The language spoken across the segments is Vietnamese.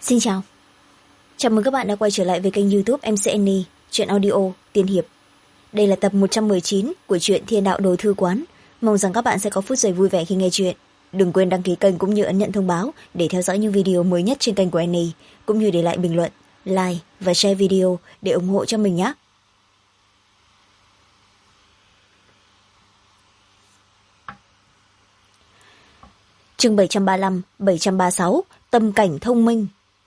Xin chào. Chào mừng các bạn đã quay trở lại với kênh YouTube MC Annie, truyện audio tiên hiệp. Đây là tập 119 của truyện Thiên Đạo Đồ Thư Quán. Mong rằng các bạn sẽ có phút giây vui vẻ khi nghe truyện. Đừng quên đăng ký kênh cũng như ấn nhận thông báo để theo dõi những video mới nhất trên kênh của Annie, cũng như để lại bình luận, like và share video để ủng hộ cho mình nhé. Chương 735, 736, Tâm cảnh thông minh.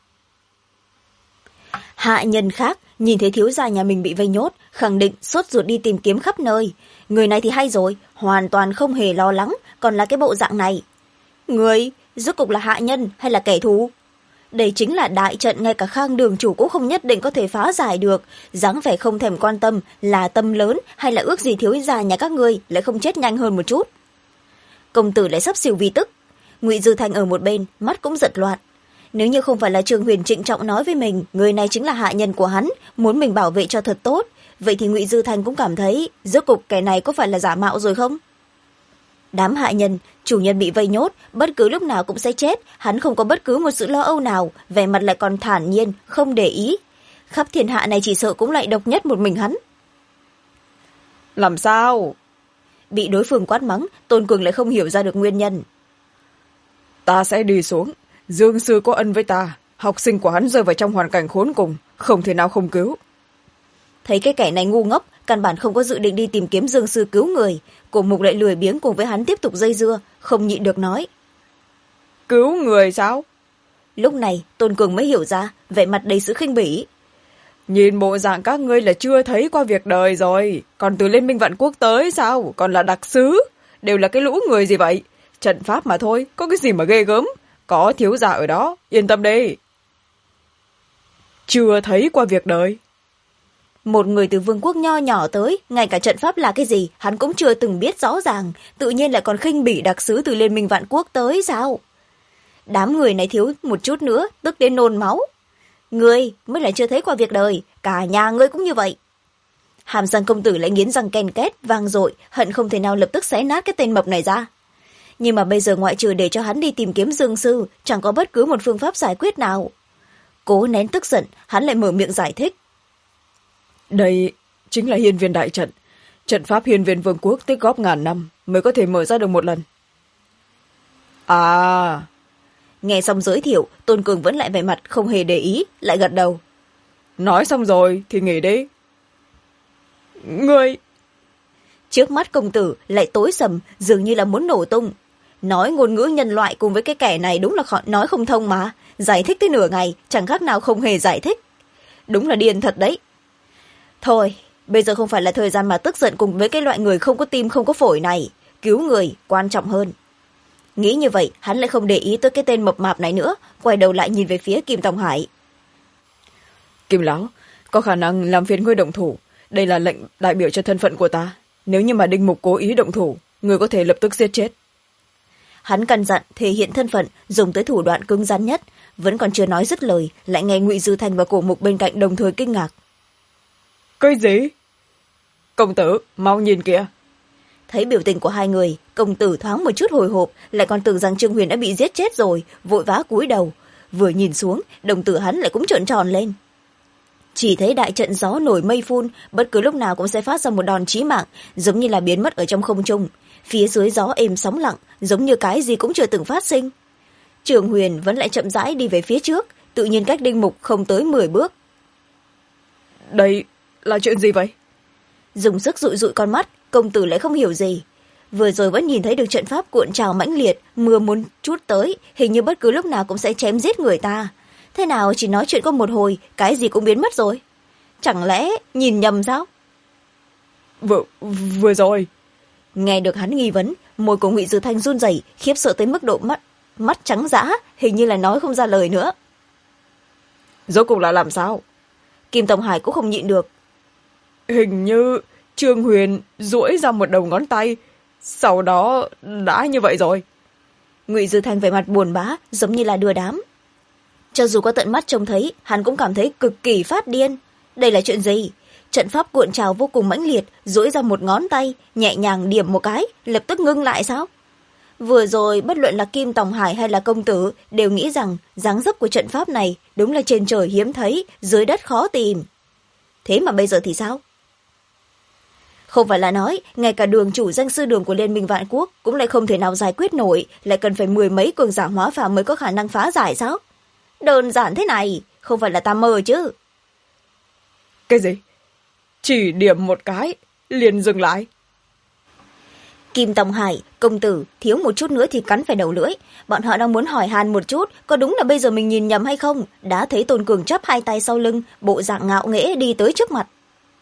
Hạ nhân khác nhìn thấy thiếu gia nhà mình bị vây nhốt, khẳng định sốt ruột đi tìm kiếm khắp nơi. Người này thì hay rồi, hoàn toàn không hề lo lắng, còn là cái bộ dạng này. Người, rốt cục là hạ nhân hay là kẻ thù? Đây chính là đại trận ngay cả Khang đường chủ cũng không nhất định có thể phá giải được, dáng vẻ không thèm quan tâm là tâm lớn hay là ước gì thiếu gia nhà các ngươi lại không chết nhanh hơn một chút. Công tử lại sắp xỉu vì tức. Ngụy Dư Thành ở một bên, mắt cũng giật loạn. Nếu như không phải là Trương Huyền trịnh trọng nói với mình người này chính là hạ nhân của hắn, muốn mình bảo vệ cho thật tốt, vậy thì Ngụy Dư Thành cũng cảm thấy rốt cục kẻ này có phải là giả mạo rồi không? Đám hạ nhân, chủ nhân bị vây nhốt, bất cứ lúc nào cũng sẽ chết, hắn không có bất cứ một sự lo âu nào, vẻ mặt lại còn thản nhiên, không để ý. Khắp thiên hạ này chỉ sợ cũng lại độc nhất một mình hắn. Làm sao? Bị đối phương quát mắng, Tôn Cường lại không hiểu ra được nguyên nhân. Ta sẽ đi xuống. Dương sư có ân với ta, học sinh của hắn rơi vào trong hoàn cảnh khốn cùng, không thể nào không cứu. Thấy cái kẻ này ngu ngốc, căn bản không có dự định đi tìm kiếm Dương sư cứu người, Cổ Mục lại lười biếng cùng với hắn tiếp tục dây dưa, không nhịn được nói. Cứu người sao? Lúc này Tôn Cường mới hiểu ra, vẻ mặt đầy sự khinh bỉ. Nhìn bộ dạng các ngươi là chưa thấy qua việc đời rồi, còn từ Liên minh Vạn Quốc tới sao, còn là đặc sứ, đều là cái lũ người gì vậy? Trận pháp mà thôi, có cái gì mà ghê gớm, có thiếu gia ở đó, yên tâm đi. Chưa thấy qua việc đời. Một người từ vương quốc nho nhỏ tới, ngay cả trận pháp là cái gì hắn cũng chưa từng biết rõ ràng, tự nhiên lại còn khinh bỉ đặc sứ từ Liên minh Vạn Quốc tới sao? Đám người này thiếu một chút nữa tức đến nôn máu. Ngươi mới là chưa thấy qua việc đời, cả nhà ngươi cũng như vậy. Hàm răng công tử lại nghiến răng ken két vang dội, hận không thể nào lập tức xé nát cái tên mập này ra. Nhưng mà bây giờ ngoại trừ để cho hắn đi tìm kiếm Dương sư, chẳng có bất cứ một phương pháp giải quyết nào. Cố nén tức giận, hắn lại mở miệng giải thích. Đây chính là hiên viên đại trận. Trận pháp hiên viên vương quốc tích góp ngàn năm mới có thể mở ra được một lần. À... Nghe xong giới thiệu, Tôn Cường vẫn lại vẻ mặt không hề để ý, lại gật đầu. Nói xong rồi thì nghỉ đi. Ngươi... Trước mắt công tử lại tối sầm, dường như là muốn nổ tung. Nói ngôn ngữ nhân loại cùng với cái kẻ này đúng là nói không thông mà. Giải thích tới nửa ngày, chẳng khác nào không hề giải thích. Đúng là điên thật đấy. Thôi, bây giờ không phải là thời gian mà tức giận cùng với cái loại người không có tim không có phổi này. Cứu người quan trọng hơn. Nghĩ như vậy, hắn lại không để ý tới cái tên mập mạp này nữa, quay đầu lại nhìn về phía Kim Tòng Hải. Kim lão, có khả năng làm phiền ngươi động thủ. Đây là lệnh đại biểu cho thân phận của ta. Nếu như mà Đinh Mục cố ý động thủ, người có thể lập tức giết chết. Hắn căn dặn thể hiện thân phận, dùng tới thủ đoạn cứng rắn nhất, vẫn còn chưa nói dứt lời, lại nghe Ngụy Dư Thành và Cổ Mục bên cạnh đồng thời kinh ngạc. Cái gì? Công tử, mau nhìn kìa. Thấy biểu tình của hai người, công tử thoáng một chút hồi hộp, lại còn tưởng rằng Trương Huyền đã bị giết chết rồi, vội vã cúi đầu. Vừa nhìn xuống, đồng tử hắn lại cũng trợn tròn lên. Chỉ thấy đại trận gió nổi mây phun, bất cứ lúc nào cũng sẽ phát ra một đòn chí mạng, giống như là biến mất ở trong không trung. Phía dưới gió êm sóng lặng, giống như cái gì cũng chưa từng phát sinh. Trương Huyền vẫn lại chậm rãi đi về phía trước, tự nhiên cách Đinh Mục không tới 10 bước. Đây là chuyện gì vậy? Dùng sức dụi dụi con mắt, công tử lại không hiểu gì. Vừa rồi vẫn nhìn thấy được trận pháp cuộn trào mãnh liệt, mưa muốn chút tới, hình như bất cứ lúc nào cũng sẽ chém giết người ta. Thế nào chỉ nói chuyện có một hồi, cái gì cũng biến mất rồi? Chẳng lẽ nhìn nhầm sao? Vừa rồi. Nghe được hắn nghi vấn, môi của Ngụy Dư Thanh run rẩy, khiếp sợ tới mức độ mắt trắng dã, hình như là nói không ra lời nữa. Rốt cuộc là làm sao? Kim Tòng Hải cũng không nhịn được. Hình như Trương Huyền duỗi ra một đầu ngón tay, sau đó đã như vậy rồi. Ngụy Dư Thanh vẻ mặt buồn bã, giống như là đưa đám. Cho dù có tận mắt trông thấy, hắn cũng cảm thấy cực kỳ phát điên. Đây là chuyện gì? Trận pháp cuộn trào vô cùng mãnh liệt, duỗi ra một ngón tay, nhẹ nhàng điểm một cái, lập tức ngưng lại sao? Vừa rồi bất luận là Kim Tòng Hải hay là công tử đều nghĩ rằng dáng dấp của trận pháp này đúng là trên trời hiếm thấy, dưới đất khó tìm. Thế mà bây giờ thì sao? Không phải là nói ngay cả đường chủ danh sư đường của Liên minh Vạn Quốc cũng lại không thể nào giải quyết nổi, lại cần phải 10 mấy cường giả hóa phàm mới có khả năng phá giải sao? Đơn giản thế này, không phải là ta mơ chứ. Cái gì? Chỉ điểm một cái, liền dừng lại. Kim Tòng Hải, công tử, thiếu một chút nữa thì cắn phải đầu lưỡi. Bọn họ đang muốn hỏi han một chút, có đúng là bây giờ mình nhìn nhầm hay không? Đã thấy Tôn Cường chắp hai tay sau lưng, bộ dạng ngạo nghễ đi tới trước mặt.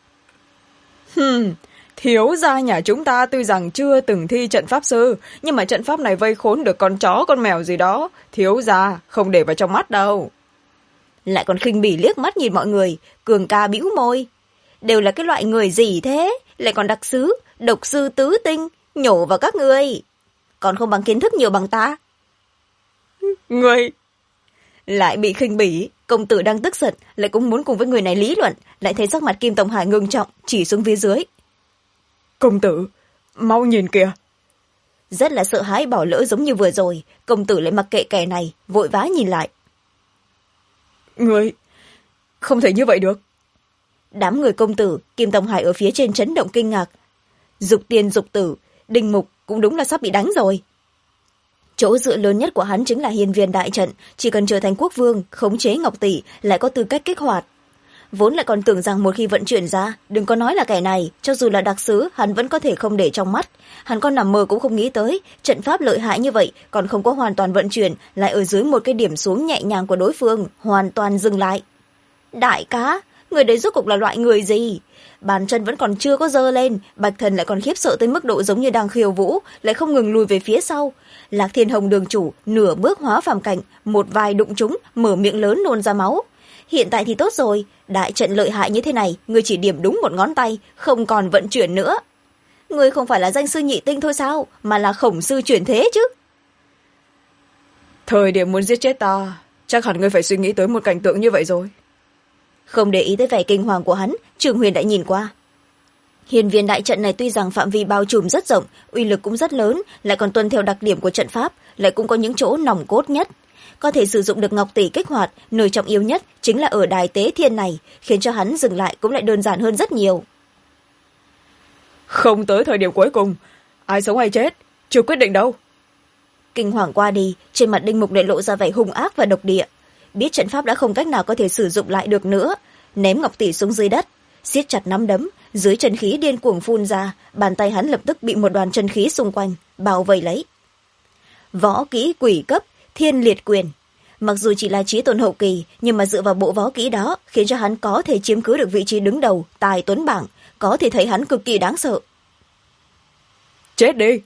Thiếu gia nhà chúng ta tuy rằng chưa từng thi trận pháp sư, nhưng mà trận pháp này vây khốn được con chó con mèo gì đó. Thiếu gia không để vào trong mắt đâu. Lại còn khinh bỉ liếc mắt nhìn mọi người, Cường ca bĩu môi. Đều là cái loại người gì thế? Lại còn đặc sứ, độc sư tứ tinh, nhổ vào các ngươi. Còn không bằng kiến thức nhiều bằng ta. Người lại bị khinh bỉ, công tử đang tức giận, lại cũng muốn cùng với người này lý luận, lại thấy sắc mặt Kim Tòng Hải ngưng trọng, chỉ xuống phía dưới. Công tử, mau nhìn kìa. Rất là sợ hãi bỏ lỡ giống như vừa rồi, công tử lại mặc kệ kẻ này, vội vã nhìn lại. Người không thể như vậy được. Đám người công tử, Kim Tòng Hải ở phía trên chấn động kinh ngạc. Dục tiên dục tử, Đinh Mục cũng đúng là sắp bị đánh rồi. Chỗ dựa lớn nhất của hắn chính là hiên viên đại trận, chỉ cần trở thành quốc vương, khống chế Ngọc Tỷ, lại có tư cách kích hoạt. Vốn lại còn tưởng rằng một khi vận chuyển ra, đừng có nói là kẻ này, cho dù là đặc sứ, hắn vẫn có thể không để trong mắt. Hắn còn nằm mơ cũng không nghĩ tới, trận pháp lợi hại như vậy, còn không có hoàn toàn vận chuyển, lại ở dưới một cái điểm xuống nhẹ nhàng của đối phương, hoàn toàn dừng lại. Đại cá, người đấy rốt cục là loại người gì? Bàn chân vẫn còn chưa có dơ lên, Bạch Thần lại còn khiếp sợ tới mức độ giống như đang khiêu vũ, lại không ngừng lùi về phía sau. Lạc Thiên Hồng đường chủ, nửa bước hóa phàm cảnh, một vai đụng trúng, mở miệng lớn nôn ra máu. Hiện tại thì tốt rồi, đại trận lợi hại như thế này, người chỉ điểm đúng một ngón tay, không còn vận chuyển nữa. Người không phải là danh sư nhị tinh thôi sao, mà là khổng sư chuyển thế chứ. Thời điểm muốn giết chết ta, chắc hẳn ngươi phải suy nghĩ tới một cảnh tượng như vậy rồi. Không để ý tới vẻ kinh hoàng của hắn, Trường Huyền đã nhìn qua. Hiên viên đại trận này tuy rằng phạm vi bao trùm rất rộng, uy lực cũng rất lớn, lại còn tuân theo đặc điểm của trận pháp, lại cũng có những chỗ nòng cốt nhất. Có thể sử dụng được Ngọc Tỷ kích hoạt, nơi trọng yếu nhất chính là ở đài tế thiên này, khiến cho hắn dừng lại cũng lại đơn giản hơn rất nhiều. Không tới thời điểm cuối cùng, ai sống ai chết, chưa quyết định đâu. Kinh hoàng qua đi, trên mặt Đinh Mục lại lộ ra vẻ hung ác và độc địa. Biết trận pháp đã không cách nào có thể sử dụng lại được nữa, ném Ngọc Tỷ xuống dưới đất, siết chặt nắm đấm, dưới chân khí điên cuồng phun ra, bàn tay hắn lập tức bị một đoàn chân khí xung quanh bao vây lấy. Võ kỹ quỷ cấp, Thiên Liệt Quyền. Mặc dù chỉ là chí tôn hậu kỳ, nhưng mà dựa vào bộ võ kỹ đó, khiến cho hắn có thể chiếm cứ được vị trí đứng đầu tài tuấn bảng, có thể thấy hắn cực kỳ đáng sợ. Chết đi.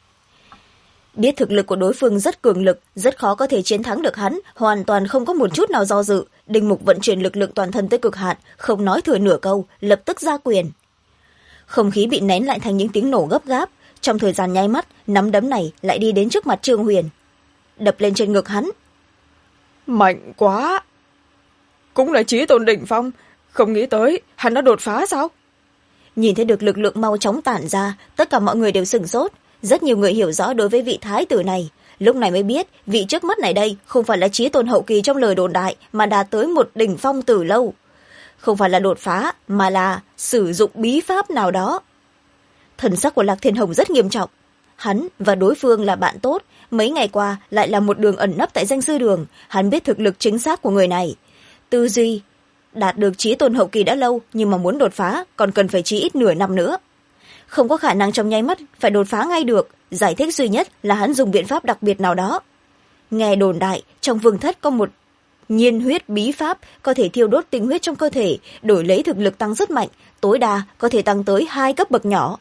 Biết thực lực của đối phương rất cường lực, rất khó có thể chiến thắng được hắn, hoàn toàn không có một chút nào do dự. Đinh Mục vận chuyển lực lượng toàn thân tới cực hạn, không nói thừa nửa câu, lập tức ra quyền. Không khí bị nén lại thành những tiếng nổ gấp gáp, trong thời gian nháy mắt, nắm đấm này lại đi đến trước mặt Trương Huyền, đập lên trên ngực hắn. Mạnh quá. Cũng là chí tôn đỉnh phong, không nghĩ tới hắn đã đột phá sao? Nhìn thấy được lực lượng mau chóng tản ra, tất cả mọi người đều sửng sốt. Rất nhiều người hiểu rõ đối với vị thái tử này, lúc này mới biết vị trước mắt này đây không phải là chí tôn hậu kỳ trong lời đồn đại, mà đạt tới một đỉnh phong từ lâu. Không phải là đột phá, mà là sử dụng bí pháp nào đó. Thần sắc của Lạc Thiên Hồng rất nghiêm trọng. Hắn và đối phương là bạn tốt, mấy ngày qua lại là một đường ẩn nấp tại danh sư đường. Hắn biết thực lực chính xác của người này. Tư duy đạt được chí tôn hậu kỳ đã lâu, nhưng mà muốn đột phá còn cần phải chí ít nửa năm nữa. Không có khả năng trong nháy mắt phải đột phá ngay được, giải thích duy nhất là hắn dùng biện pháp đặc biệt nào đó. Nghe đồn đại, trong vương thất có một nhiên huyết bí pháp có thể thiêu đốt tinh huyết trong cơ thể, đổi lấy thực lực tăng rất mạnh, tối đa có thể tăng tới 2 cấp bậc nhỏ.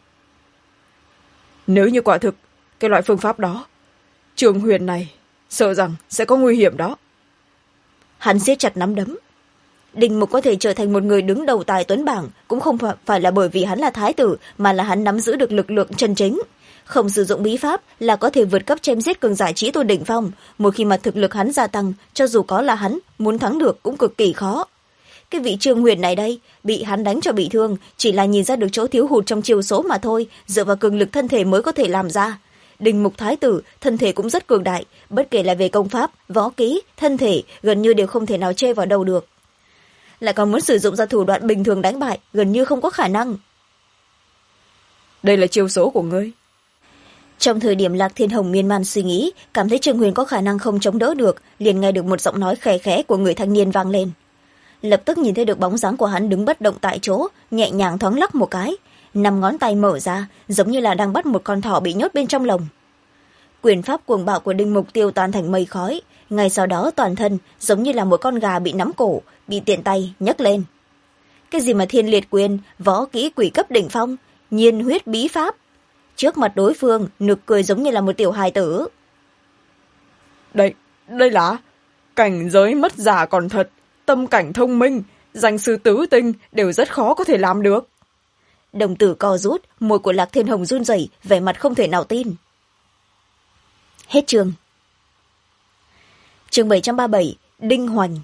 Nếu như quả thực cái loại phương pháp đó, Trường Huyền này sợ rằng sẽ có nguy hiểm đó. Hắn siết chặt nắm đấm. Đinh Mục có thể trở thành một người đứng đầu tài tuấn bảng cũng không phải là bởi vì hắn là thái tử, mà là hắn nắm giữ được lực lượng chân chính. Không sử dụng bí pháp là có thể vượt cấp chém giết cường giả chí tôn đỉnh phong. Một khi mà thực lực hắn gia tăng, cho dù có là hắn, muốn thắng được cũng cực kỳ khó. Cái vị Trương Huyền này đây, bị hắn đánh cho bị thương, chỉ là nhìn ra được chỗ thiếu hụt trong chiêu số mà thôi, dựa vào cường lực thân thể mới có thể làm ra. Đinh Mục Thái tử thân thể cũng rất cường đại, bất kể là về công pháp, võ kỹ, thân thể, gần như đều không thể nào chê vào đâu được. Lại còn muốn sử dụng ra thủ đoạn bình thường đánh bại, gần như không có khả năng. Đây là chiêu số của ngươi. Trong thời điểm Lạc Thiên Hồng miên man suy nghĩ, cảm thấy Trương Huyền có khả năng không chống đỡ được, liền nghe được một giọng nói khẽ khẽ của người thanh niên vang lên. Lập tức nhìn thấy được bóng dáng của hắn đứng bất động tại chỗ, nhẹ nhàng thoáng lắc một cái, 5 ngón tay mở ra, giống như là đang bắt một con thỏ bị nhốt bên trong lồng. Quyền pháp cuồng bạo của Đinh Mục tiêu tan thành mây khói, ngay sau đó toàn thân giống như là một con gà bị nắm cổ, bị tiện tay nhấc lên. Cái gì mà thiên liệt quyền, võ kỹ quỷ cấp đỉnh phong, nhiên huyết bí pháp. Trước mặt đối phương, nực cười giống như là một tiểu hài tử. Đây là cảnh giới mất giả còn thật, tâm cảnh thông minh, danh sư tứ tinh đều rất khó có thể làm được. Đồng tử co rút, môi của Lạc Thiên Hồng run rẩy, vẻ mặt không thể nào tin. Hết chương. Chương 737, Đinh Hoành.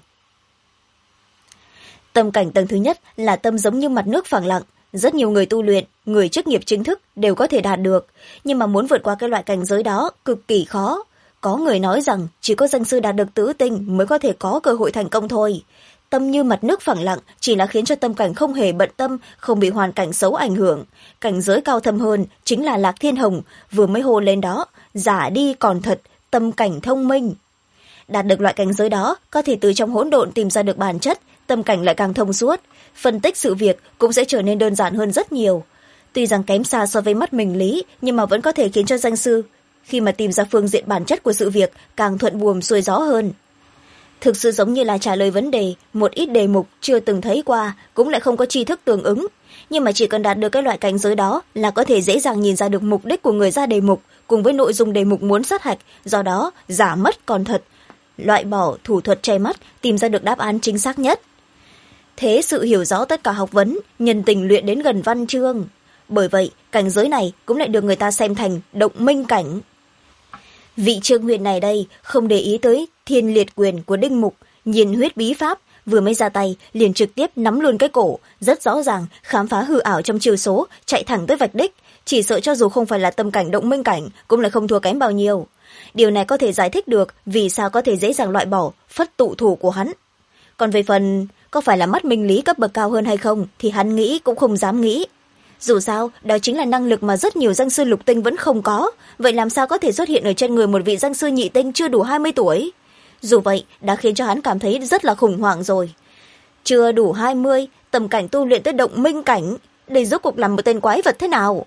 Tâm cảnh tầng thứ nhất là tâm giống như mặt nước phẳng lặng, rất nhiều người tu luyện, người chức nghiệp chính thức đều có thể đạt được, nhưng mà muốn vượt qua cái loại cảnh giới đó cực kỳ khó. Có người nói rằng chỉ có danh sư đạt được tứ tinh mới có thể có cơ hội thành công thôi. Tâm như mặt nước phẳng lặng chỉ là khiến cho tâm cảnh không hề bận tâm, không bị hoàn cảnh xấu ảnh hưởng. Cảnh giới cao thâm hơn chính là Lạc Thiên Hồng, vừa mới hô lên đó, giả đi còn thật, tâm cảnh thông minh. Đạt được loại cảnh giới đó, có thể từ trong hỗn độn tìm ra được bản chất, tâm cảnh lại càng thông suốt. Phân tích sự việc cũng sẽ trở nên đơn giản hơn rất nhiều. Tuy rằng kém xa so với mắt mình lý, nhưng mà vẫn có thể khiến cho danh sư, khi mà tìm ra phương diện bản chất của sự việc, càng thuận buồm xuôi gió hơn. Thực sự giống như là trả lời vấn đề, một ít đề mục chưa từng thấy qua, cũng lại không có tri thức tương ứng. Nhưng mà chỉ cần đạt được cái loại cảnh giới đó là có thể dễ dàng nhìn ra được mục đích của người ra đề mục, cùng với nội dung đề mục muốn sát hạch, do đó giả mất còn thật, loại bỏ thủ thuật che mắt, tìm ra được đáp án chính xác nhất. Thế sự hiểu rõ tất cả học vấn, nhân tình luyện đến gần văn chương. Bởi vậy, cảnh giới này cũng lại được người ta xem thành động minh cảnh. Vị Trương Huyền này đây không để ý tới thiên liệt quyền của Đinh Mục, nhiên huyết bí pháp, vừa mới ra tay liền trực tiếp nắm luôn cái cổ, rất rõ ràng khám phá hư ảo trong chiêu số, chạy thẳng tới vạch đích, chỉ sợ cho dù không phải là tâm cảnh động minh cảnh cũng lại không thua kém bao nhiêu. Điều này có thể giải thích được vì sao có thể dễ dàng loại bỏ phất tụ thủ của hắn. Còn về phần có phải là mắt minh lý cấp bậc cao hơn hay không thì hắn nghĩ cũng không dám nghĩ. Dù sao, đó chính là năng lực mà rất nhiều danh sư lục tinh vẫn không có, vậy làm sao có thể xuất hiện ở trên người một vị danh sư nhị tinh chưa đủ 20 tuổi? Dù vậy, đã khiến cho hắn cảm thấy rất là khủng hoảng rồi. Chưa đủ 20, tầm cảnh tu luyện tới động minh cảnh, đây rốt cuộc làm một tên quái vật thế nào?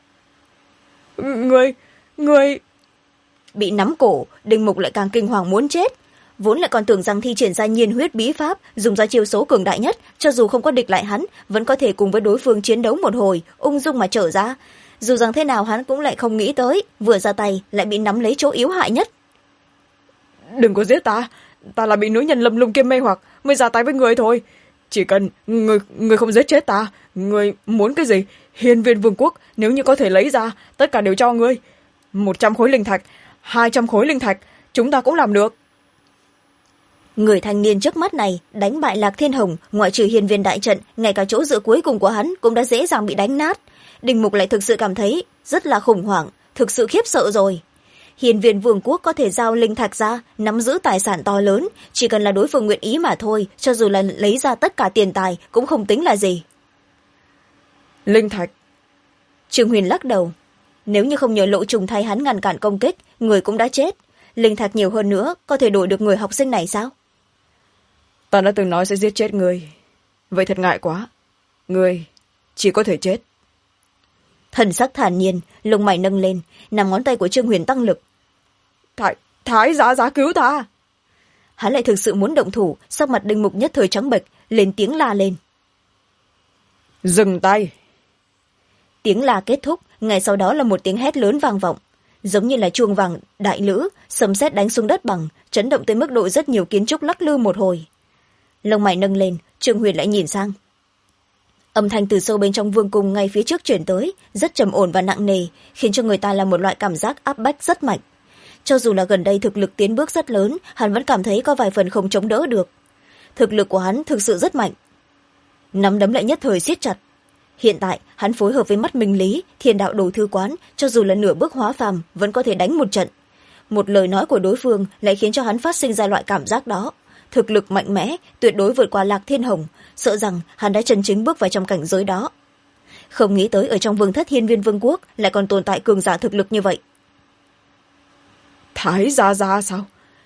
Người... Bị nắm cổ, Đinh Mục lại càng kinh hoàng muốn chết. Vốn lại còn tưởng rằng thi triển ra nhiên huyết bí pháp, dùng ra chiêu số cường đại nhất, cho dù không có địch lại hắn, vẫn có thể cùng với đối phương chiến đấu một hồi, ung dung mà trở ra. Dù rằng thế nào hắn cũng lại không nghĩ tới, vừa ra tay lại bị nắm lấy chỗ yếu hại nhất. Đừng có giết ta, ta là bị nữ nhân Lâm Lung kia mê hoặc mới ra tay với người thôi. Chỉ cần người không giết chết ta, người muốn cái gì, hiên viên vương quốc nếu như có thể lấy ra, tất cả đều cho ngươi. 100 khối linh thạch, 200 khối linh thạch, chúng ta cũng làm được. Người thanh niên trước mắt này đánh bại Lạc Thiên Hồng, ngoại trừ hiên viên đại trận, ngay cả chỗ dựa cuối cùng của hắn cũng đã dễ dàng bị đánh nát. Đinh Mục lại thực sự cảm thấy rất là khủng hoảng, thực sự khiếp sợ rồi. Hiên viên vương quốc có thể giao linh thạch ra, nắm giữ tài sản to lớn, chỉ cần là đối phương nguyện ý mà thôi, cho dù là lấy ra tất cả tiền tài cũng không tính là gì. Linh thạch. Trương Huyền lắc đầu. Nếu như không nhờ Lộ Trùng thay hắn ngăn cản công kích, người cũng đã chết. Linh thạch nhiều hơn nữa, có thể đổi được người học sinh này sao? Ta đã từng nói sẽ giết chết người. Vậy thật ngại quá. Người chỉ có thể chết. Thần sắc thản nhiên, lông mày nâng lên, 5 ngón tay của Trương Huyền tăng lực. Thái giá cứu ta. Hắn lại thực sự muốn động thủ, sắc mặt Đinh Mục nhất thời trắng bệch, lên tiếng la lên. Dừng tay. Tiếng la kết thúc, ngay sau đó là một tiếng hét lớn vang vọng. Giống như là chuông vàng đại lữ, sấm sét đánh xuống đất bằng, chấn động tới mức độ rất nhiều kiến trúc lắc lư một hồi. Lông mày nâng lên, Trương Huyền lại nhìn sang. Âm thanh từ sâu bên trong vương cung ngay phía trước chuyển tới, rất trầm ổn và nặng nề, khiến cho người ta là một loại cảm giác áp bách rất mạnh. Cho dù là gần đây thực lực tiến bước rất lớn, hắn vẫn cảm thấy có vài phần không chống đỡ được. Thực lực của hắn thực sự rất mạnh. Nắm đấm lại nhất thời siết chặt. Hiện tại hắn phối hợp với mắt minh lý, thiên đạo đồ thư quán, cho dù là nửa bước hóa phàm vẫn có thể đánh một trận. Một lời nói của đối phương lại khiến cho hắn phát sinh ra loại cảm giác đó. Thực lực mạnh mẽ, tuyệt đối vượt qua Lạc Thiên Hồng, sợ rằng hắn đã chân chính bước vào trong cảnh giới đó. Không nghĩ tới ở trong vương thất Hiên Viên Vương quốc lại còn tồn tại cường giả thực lực như vậy. Thái gia gia sao?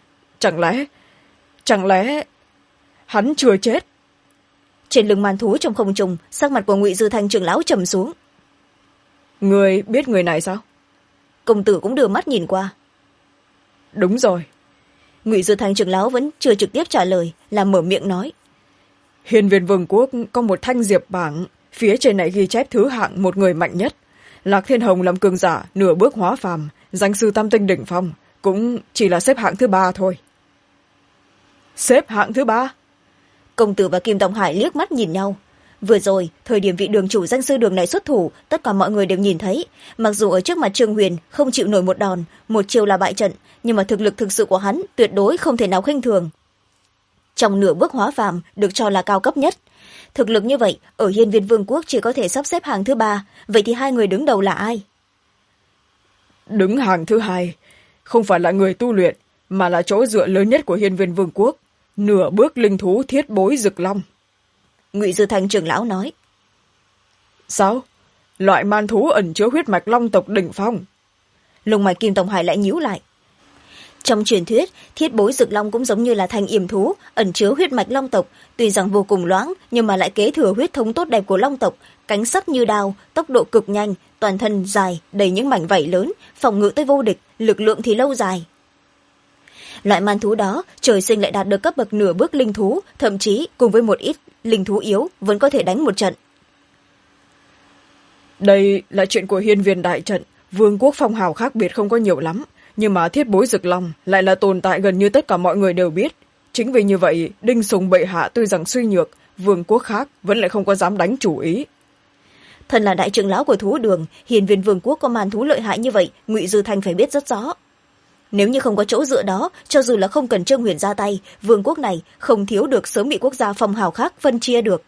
Chẳng lẽ hắn chưa chết? Trên lưng màn thú trong không trung, sắc mặt của Ngụy Dư Thanh trưởng lão trầm xuống. Người biết người này sao? Công tử cũng đưa mắt nhìn qua. Đúng rồi. Ngụy Dư Thanh trưởng lão vẫn chưa trực tiếp trả lời, là mở miệng nói. Hiên Viên Vương quốc có một thanh diệp bảng, phía trên này ghi chép thứ hạng một người mạnh nhất. Lạc Thiên Hồng làm cường giả nửa bước hóa phàm, danh sư tam tinh đỉnh phong, cũng chỉ là xếp hạng thứ 3 thôi. Xếp hạng thứ 3? Công tử và Kim Tông Hải liếc mắt nhìn nhau. Vừa rồi, thời điểm vị đường chủ danh sư đường này xuất thủ, tất cả mọi người đều nhìn thấy. Mặc dù ở trước mặt Trương Huyền không chịu nổi một đòn, một chiều là bại trận, nhưng mà thực lực thực sự của hắn tuyệt đối không thể nào khinh thường. Trong nửa bước hóa phàm được cho là cao cấp nhất. Thực lực như vậy, ở Hiên Viên Vương quốc chỉ có thể sắp xếp hàng thứ 3. Vậy thì hai người đứng đầu là ai? Đứng hàng thứ 2, không phải là người tu luyện, mà là chỗ dựa lớn nhất của Hiên Viên Vương quốc, nửa bước linh thú Thiết Bối Dực Long. Ngụy Dư Thanh trưởng lão nói. Sao? Loại man thú ẩn chứa huyết mạch long tộc đỉnh phong. Lông mày Kim Tông Hải lại nhíu lại. Trong truyền thuyết, Thiết Bối Dực Long cũng giống như là thanh yểm thú, ẩn chứa huyết mạch long tộc, tuy rằng vô cùng loãng, nhưng mà lại kế thừa huyết thống tốt đẹp của long tộc, cánh sắt như đao, tốc độ cực nhanh, toàn thân dài, đầy những mảnh vảy lớn, phòng ngự tới vô địch, lực lượng thì lâu dài. Loại man thú đó, trời sinh lại đạt được cấp bậc nửa bước linh thú, thậm chí cùng với một ít linh thú yếu vẫn có thể đánh một trận. Đây là chuyện của Hiên Viên đại trận, vương quốc phong hào khác biệt không có nhiều lắm, nhưng mà Thiết Bối Dực Long lại là tồn tại gần như tất cả mọi người đều biết. Chính vì như vậy, Đinh Sùng bệ hạ tuy rằng suy nhược, vương quốc khác vẫn lại không có dám đánh chủ ý. Thân là đại trưởng lão của thú đường, Hiên Viên Vương quốc có man thú lợi hại như vậy, Ngụy Dư Thanh phải biết rất rõ. Nếu như không có chỗ dựa đó, cho dù là không cần Trương Huyền ra tay, vương quốc này không thiếu được sớm bị quốc gia phong hào khác phân chia được.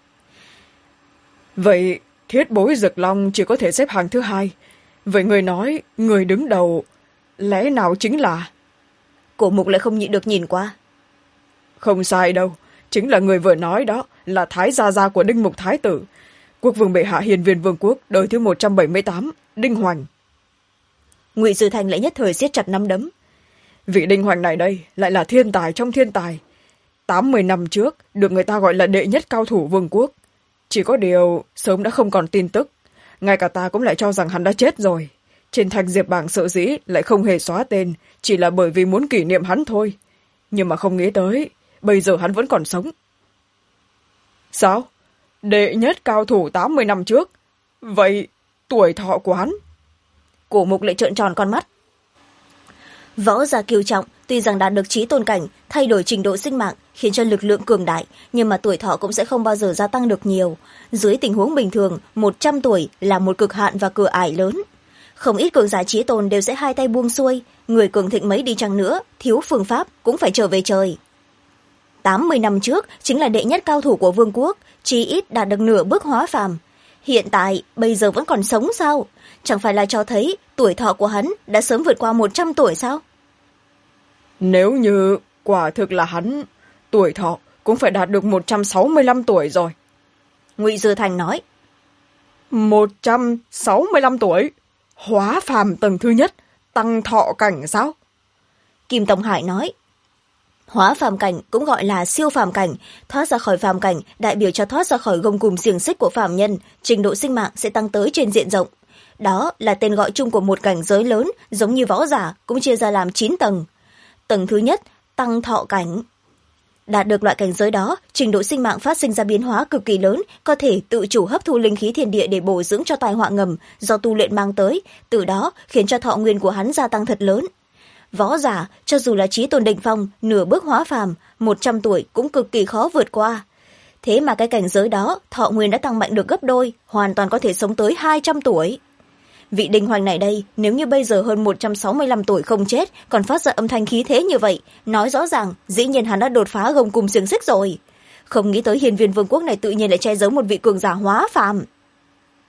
Vậy Thiết Bối Dực Long chỉ có thể xếp hàng thứ 2. Vậy người nói, người đứng đầu lẽ nào chính là... Cổ Mục lại không nhịn được nhìn qua. Không sai đâu, chính là người vừa nói đó, là Thái gia gia của Đinh Mục Thái tử, quốc vương bệ hạ Hiên Viên Vương quốc đời thứ 178, Đinh Hoành. Ngụy Dư Thanh lại nhất thời siết chặt nắm đấm. Vị Đinh Hoành này đây lại là thiên tài trong thiên tài. 80 năm trước được người ta gọi là đệ nhất cao thủ vương quốc. Chỉ có điều sớm đã không còn tin tức, ngay cả ta cũng lại cho rằng hắn đã chết rồi. Trên thanh diệp bảng sở dĩ lại không hề xóa tên, chỉ là bởi vì muốn kỷ niệm hắn thôi. Nhưng mà không nghĩ tới, bây giờ hắn vẫn còn sống. Sao? Đệ nhất cao thủ 80 năm trước? Vậy tuổi thọ của hắn? Cổ Mục lại trợn tròn con mắt. Võ gia kiêu trọng, tuy rằng đạt được chí tôn cảnh, thay đổi trình độ sinh mạng, khiến cho lực lượng cường đại, nhưng mà tuổi thọ cũng sẽ không bao giờ gia tăng được nhiều. Dưới tình huống bình thường, 100 tuổi là một cực hạn và cửa ải lớn. Không ít cường giả chí tôn đều sẽ hai tay buông xuôi, người cường thịnh mấy đi chăng nữa, thiếu phương pháp cũng phải trở về trời. 80 năm trước chính là đệ nhất cao thủ của vương quốc, chí ít đạt được nửa bước hóa phàm. Hiện tại, bây giờ vẫn còn sống sao? Chẳng phải là cho thấy tuổi thọ của hắn đã sớm vượt qua 100 tuổi sao? Nếu như quả thực là hắn, tuổi thọ cũng phải đạt được 165 tuổi rồi. Ngụy Dư Thành nói. 165 tuổi? Hóa phàm tầng thứ nhất, tăng thọ cảnh sao? Kim Tông Hải nói. Hóa phàm cảnh cũng gọi là siêu phàm cảnh, thoát ra khỏi phàm cảnh đại biểu cho thoát ra khỏi gông cùm xiềng xích của phàm nhân, trình độ sinh mạng sẽ tăng tới trên diện rộng. Đó là tên gọi chung của một cảnh giới lớn, giống như võ giả, cũng chia ra làm 9 tầng. Tầng thứ nhất, tăng thọ cảnh. Đạt được loại cảnh giới đó, trình độ sinh mạng phát sinh ra biến hóa cực kỳ lớn, có thể tự chủ hấp thu linh khí thiên địa để bổ dưỡng cho tai họa ngầm do tu luyện mang tới, từ đó khiến cho thọ nguyên của hắn gia tăng thật lớn. Võ giả, cho dù là chí tôn đỉnh phong, nửa bước hóa phàm, 100 tuổi cũng cực kỳ khó vượt qua. Thế mà cái cảnh giới đó, thọ nguyên đã tăng mạnh được gấp đôi, hoàn toàn có thể sống tới 200 tuổi. Vị Đinh Hoành này đây, nếu như bây giờ hơn 165 tuổi không chết, còn phát ra âm thanh khí thế như vậy, nói rõ ràng, dĩ nhiên hắn đã đột phá gông cùm xiềng xích rồi. Không nghĩ tới Hiên Viên Vương quốc này tự nhiên lại che giấu một vị cường giả hóa phàm.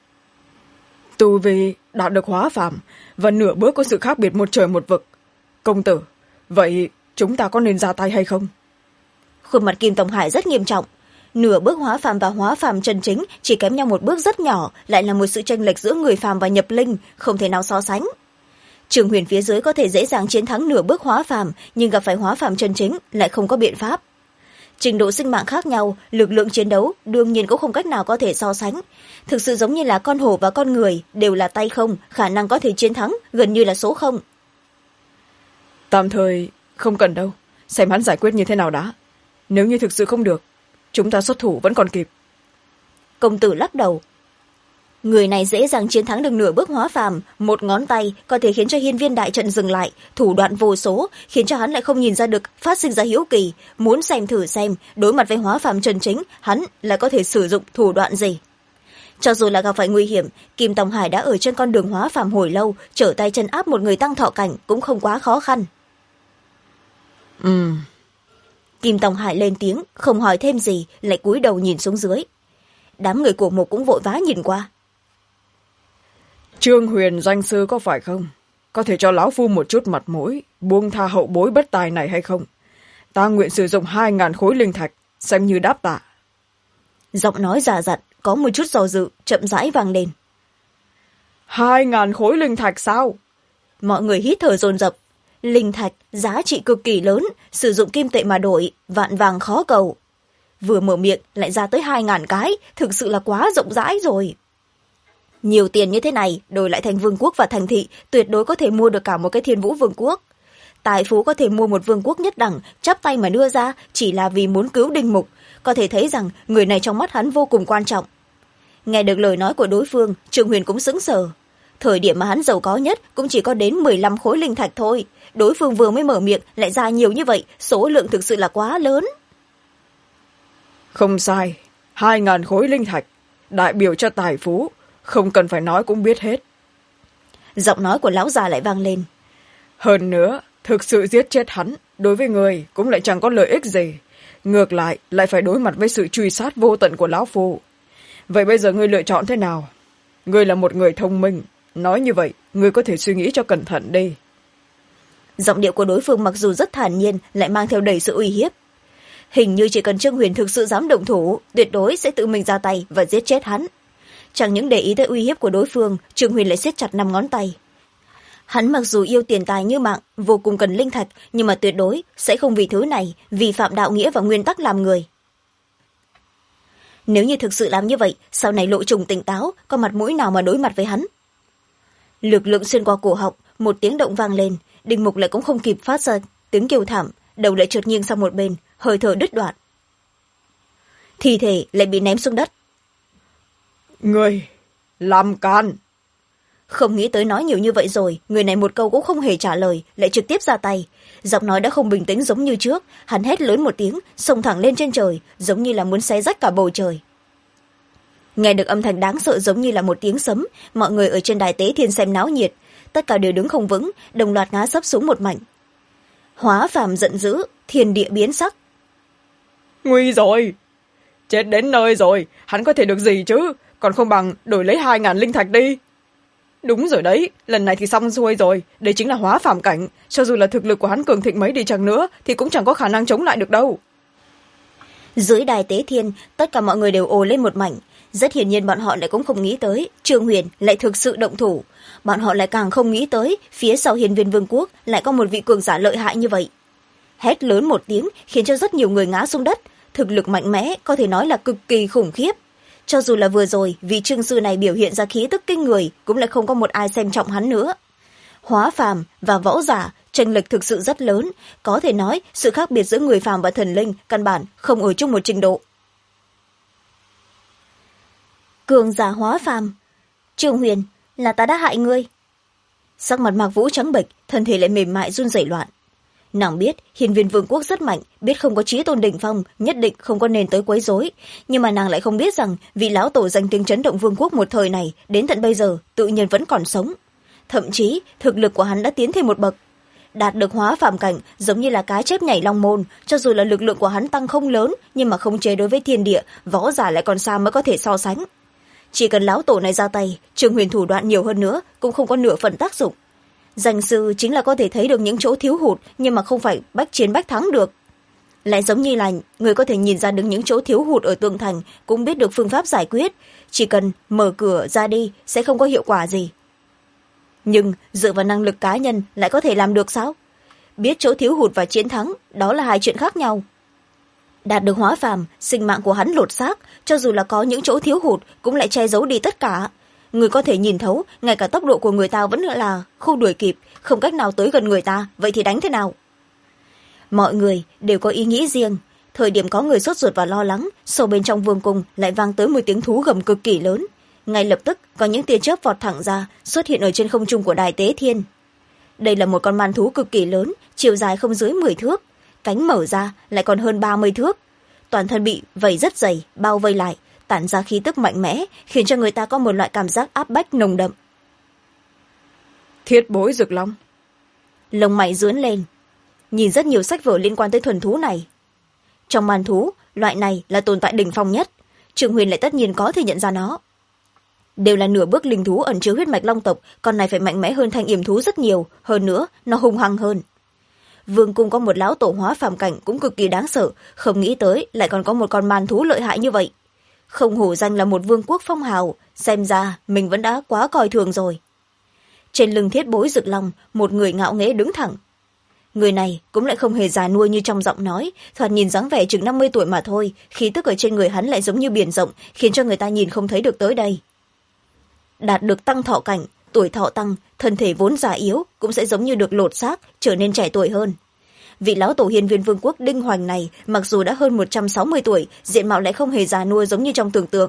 Tu vi đạt được hóa phàm và nửa bước có sự khác biệt một trời một vực. Công tử, vậy chúng ta có nên ra tay hay không? Khuôn mặt Kim Tông Hải rất nghiêm trọng. Nửa bước hóa phàm và hóa phàm chân chính chỉ kém nhau một bước rất nhỏ, lại là một sự chênh lệch giữa người phàm và nhập linh, không thể nào so sánh. Trường Huyền phía dưới có thể dễ dàng chiến thắng nửa bước hóa phàm, nhưng gặp phải hóa phàm chân chính lại không có biện pháp. Trình độ sinh mạng khác nhau, lực lượng chiến đấu đương nhiên cũng không cách nào có thể so sánh. Thực sự giống như là con hổ và con người, đều là tay không, khả năng có thể chiến thắng gần như là số không. Tạm thời không cần đâu, xem hắn giải quyết như thế nào đã. Nếu như thực sự không được, chúng ta xuất thủ vẫn còn kịp. Công tử lắc đầu. Người này dễ dàng chiến thắng được nửa bước hóa phàm, một ngón tay có thể khiến cho hiên viên đại trận dừng lại, thủ đoạn vô số, khiến cho hắn lại không nhìn ra được, phát sinh ra hiếu kỳ, muốn xem thử xem, đối mặt với hóa phàm chân chính, hắn lại có thể sử dụng thủ đoạn gì. Cho dù là gặp phải nguy hiểm, Kim Tông Hải đã ở trên con đường hóa phàm hồi lâu, trở tay chân áp một người tăng thọ cảnh cũng không quá khó khăn. Kim Tông Hải lên tiếng, không hỏi thêm gì, lại cúi đầu nhìn xuống dưới. Đám người của Mục cũng vội vã nhìn qua. Trương Huyền danh sư có phải không? Có thể cho lão phu một chút mặt mũi, buông tha hậu bối bất tài này hay không? Ta nguyện sử dụng 2.000 khối linh thạch, xem như đáp tạ. Giọng nói già dặn, có một chút do dự, chậm rãi vang lên. 2.000 khối linh thạch sao? Mọi người hít thở dồn dập. Linh thạch, giá trị cực kỳ lớn, sử dụng kim tệ mà đổi, vạn vàng khó cầu. Vừa mở miệng lại ra tới 2.000 cái, thực sự là quá rộng rãi rồi. Nhiều tiền như thế này, đổi lại thành vương quốc và thành thị, tuyệt đối có thể mua được cả một cái Thiên Vũ vương quốc. Tài phú có thể mua một vương quốc nhất đẳng, chắp tay mà đưa ra, chỉ là vì muốn cứu Đinh Mục. Có thể thấy rằng người này trong mắt hắn vô cùng quan trọng. Nghe được lời nói của đối phương, Trương Huyền cũng sững sờ. Thời điểm mà hắn giàu có nhất cũng chỉ có đến 15 khối linh thạch thôi. Đối phương vừa mới mở miệng lại ra nhiều như vậy, số lượng thực sự là quá lớn. Không sai, 2.000 khối linh thạch, đại biểu cho tài phú, không cần phải nói cũng biết hết. Giọng nói của lão già lại vang lên. Hơn nữa, thực sự giết chết hắn, đối với người cũng lại chẳng có lợi ích gì. Ngược lại, lại phải đối mặt với sự truy sát vô tận của lão phu. Vậy bây giờ ngươi lựa chọn thế nào? Ngươi là một người thông minh, nói như vậy, ngươi có thể suy nghĩ cho cẩn thận đi. Giọng điệu của đối phương mặc dù rất thản nhiên, lại mang theo đầy sự uy hiếp. Hình như chỉ cần Trương Huyền thực sự dám động thủ, tuyệt đối sẽ tự mình ra tay và giết chết hắn. Chẳng những để ý tới uy hiếp của đối phương, Trương Huyền lại siết chặt 5 ngón tay. Hắn mặc dù yêu tiền tài như mạng, vô cùng cần linh thạch, nhưng mà tuyệt đối sẽ không vì thứ này, vi phạm đạo nghĩa và nguyên tắc làm người. Nếu như thực sự làm như vậy, sau này Lộ Trùng tỉnh táo, có mặt mũi nào mà đối mặt với hắn. Lực lượng xuyên qua cổ họng, một tiếng động vang lên, Đinh Mục lại cũng không kịp phát ra tiếng kêu thảm, đầu lại trượt nghiêng sang một bên, hơi thở đứt đoạn. Thi thể lại bị ném xuống đất. Người làm can. Không nghĩ tới nói nhiều như vậy rồi, người này một câu cũng không hề trả lời, lại trực tiếp ra tay. Giọng nói đã không bình tĩnh giống như trước, hắn hét lớn một tiếng, xông thẳng lên trên trời, giống như là muốn xé rách cả bầu trời. Nghe được âm thanh đáng sợ giống như là một tiếng sấm, mọi người ở trên đài tế thiên xem náo nhiệt, tất cả đều đứng không vững, đồng loạt ngã sấp xuống một mảnh. Hóa phàm giận dữ, thiên địa biến sắc. Nguy rồi, chết đến nơi rồi, hắn có thể được gì chứ, còn không bằng đổi lấy 2.000 linh thạch đi. Đúng rồi đấy, lần này thì xong xuôi rồi, đây chính là hóa phàm cảnh, cho dù là thực lực của hắn cường thịnh mấy đi chăng nữa thì cũng chẳng có khả năng chống lại được đâu. Dưới đài tế thiên, tất cả mọi người đều ồ lên một mảnh. Rất hiển nhiên bọn họ lại cũng không nghĩ tới Trương Huyền lại thực sự động thủ. Bọn họ lại càng không nghĩ tới phía sau Hiên Viên Vương quốc lại có một vị cường giả lợi hại như vậy. Hét lớn một tiếng khiến cho rất nhiều người ngã xuống đất. Thực lực mạnh mẽ có thể nói là cực kỳ khủng khiếp. Cho dù là vừa rồi vị trương sư này biểu hiện ra khí tức kinh người, cũng lại không có một ai xem trọng hắn nữa. Hóa phàm và võ giả chênh lệch thực sự rất lớn, có thể nói sự khác biệt giữa người phàm và thần linh căn bản không ở chung một trình độ. Cường giả hóa phàm. Trương Huyền, là ta đã hại ngươi. Sắc mặt Mạc Vũ trắng bệch, thân thể lại mềm mại run rẩy loạn. Nàng biết Hiên Viên Vương quốc rất mạnh, biết không có chí tôn đỉnh phong, nhất định không có nên tới quấy rối, nhưng mà nàng lại không biết rằng vị lão tổ danh tiếng chấn động vương quốc một thời này đến tận bây giờ tự nhiên vẫn còn sống. Thậm chí thực lực của hắn đã tiến thêm một bậc, đạt được hóa phàm cảnh, giống như là cá chép nhảy long môn. Cho dù là lực lượng của hắn tăng không lớn, nhưng mà không chế đối với thiên địa, võ giả lại còn xa mới có thể so sánh. chỉ cần lão tổ này ra tay, Trương Huyền thủ đoạn nhiều hơn nữa cũng không có nửa phần tác dụng. Danh sư chính là có thể thấy được những chỗ thiếu hụt, nhưng mà không phải bách chiến bách thắng được. Lại giống như là người có thể nhìn ra được những chỗ thiếu hụt ở tường thành, cũng biết được phương pháp giải quyết, chỉ cần mở cửa ra đi sẽ không có hiệu quả gì. Nhưng dựa vào năng lực cá nhân lại có thể làm được sao? Biết chỗ thiếu hụt và chiến thắng, đó là hai chuyện khác nhau. Đạt được hóa phàm, sinh mạng của hắn lột xác, cho dù là có những chỗ thiếu hụt cũng lại che giấu đi tất cả. Người có thể nhìn thấu, ngay cả tốc độ của người ta vẫn là không đuổi kịp, không cách nào tới gần người ta, vậy thì đánh thế nào? Mọi người đều có ý nghĩ riêng. Thời điểm có người sốt ruột và lo lắng, sâu bên trong vương cung lại vang tới một tiếng thú gầm cực kỳ lớn. Ngay lập tức có những tia chớp vọt thẳng ra, xuất hiện ở trên không trung của đài tế thiên. Đây là một con man thú cực kỳ lớn, chiều dài không dưới 10 thước, cánh mở ra lại còn hơn 30 thước. Toàn thân bị vảy rất dày, bao vây lại, tản ra khí tức mạnh mẽ, khiến cho người ta có một loại cảm giác áp bách nồng đậm. Thiết bối rực long. Lông mày dướn lên, nhìn rất nhiều sách vở liên quan tới thuần thú này. Trong man thú, loại này là tồn tại đỉnh phong nhất, Trương Huyền lại tất nhiên có thể nhận ra nó. Đều là nửa bước linh thú ẩn chứa huyết mạch long tộc, con này phải mạnh mẽ hơn thanh yểm thú rất nhiều, hơn nữa nó hung hăng hơn. Vương cung có một lão tổ hóa phàm cảnh cũng cực kỳ đáng sợ, không nghĩ tới lại còn có một con man thú lợi hại như vậy. Không hổ danh là một vương quốc phong hào, xem ra mình vẫn đã quá coi thường rồi. Trên lưng thiết bối rực long, một người ngạo nghễ đứng thẳng. Người này cũng lại không hề già nuôi như trong giọng nói, thoạt nhìn dáng vẻ chừng 50 tuổi mà thôi, khí tức ở trên người hắn lại giống như biển rộng, khiến cho người ta nhìn không thấy được tới đây. Đạt được tăng thọ cảnh, tuổi thọ tăng, thân thể vốn già yếu cũng sẽ giống như được lột xác, trở nên trẻ tuổi hơn. Vị lão tổ hiên viên vương quốc Đinh Hoành này mặc dù đã hơn 160 tuổi, diện mạo lại không hề già nua giống như trong tưởng tượng.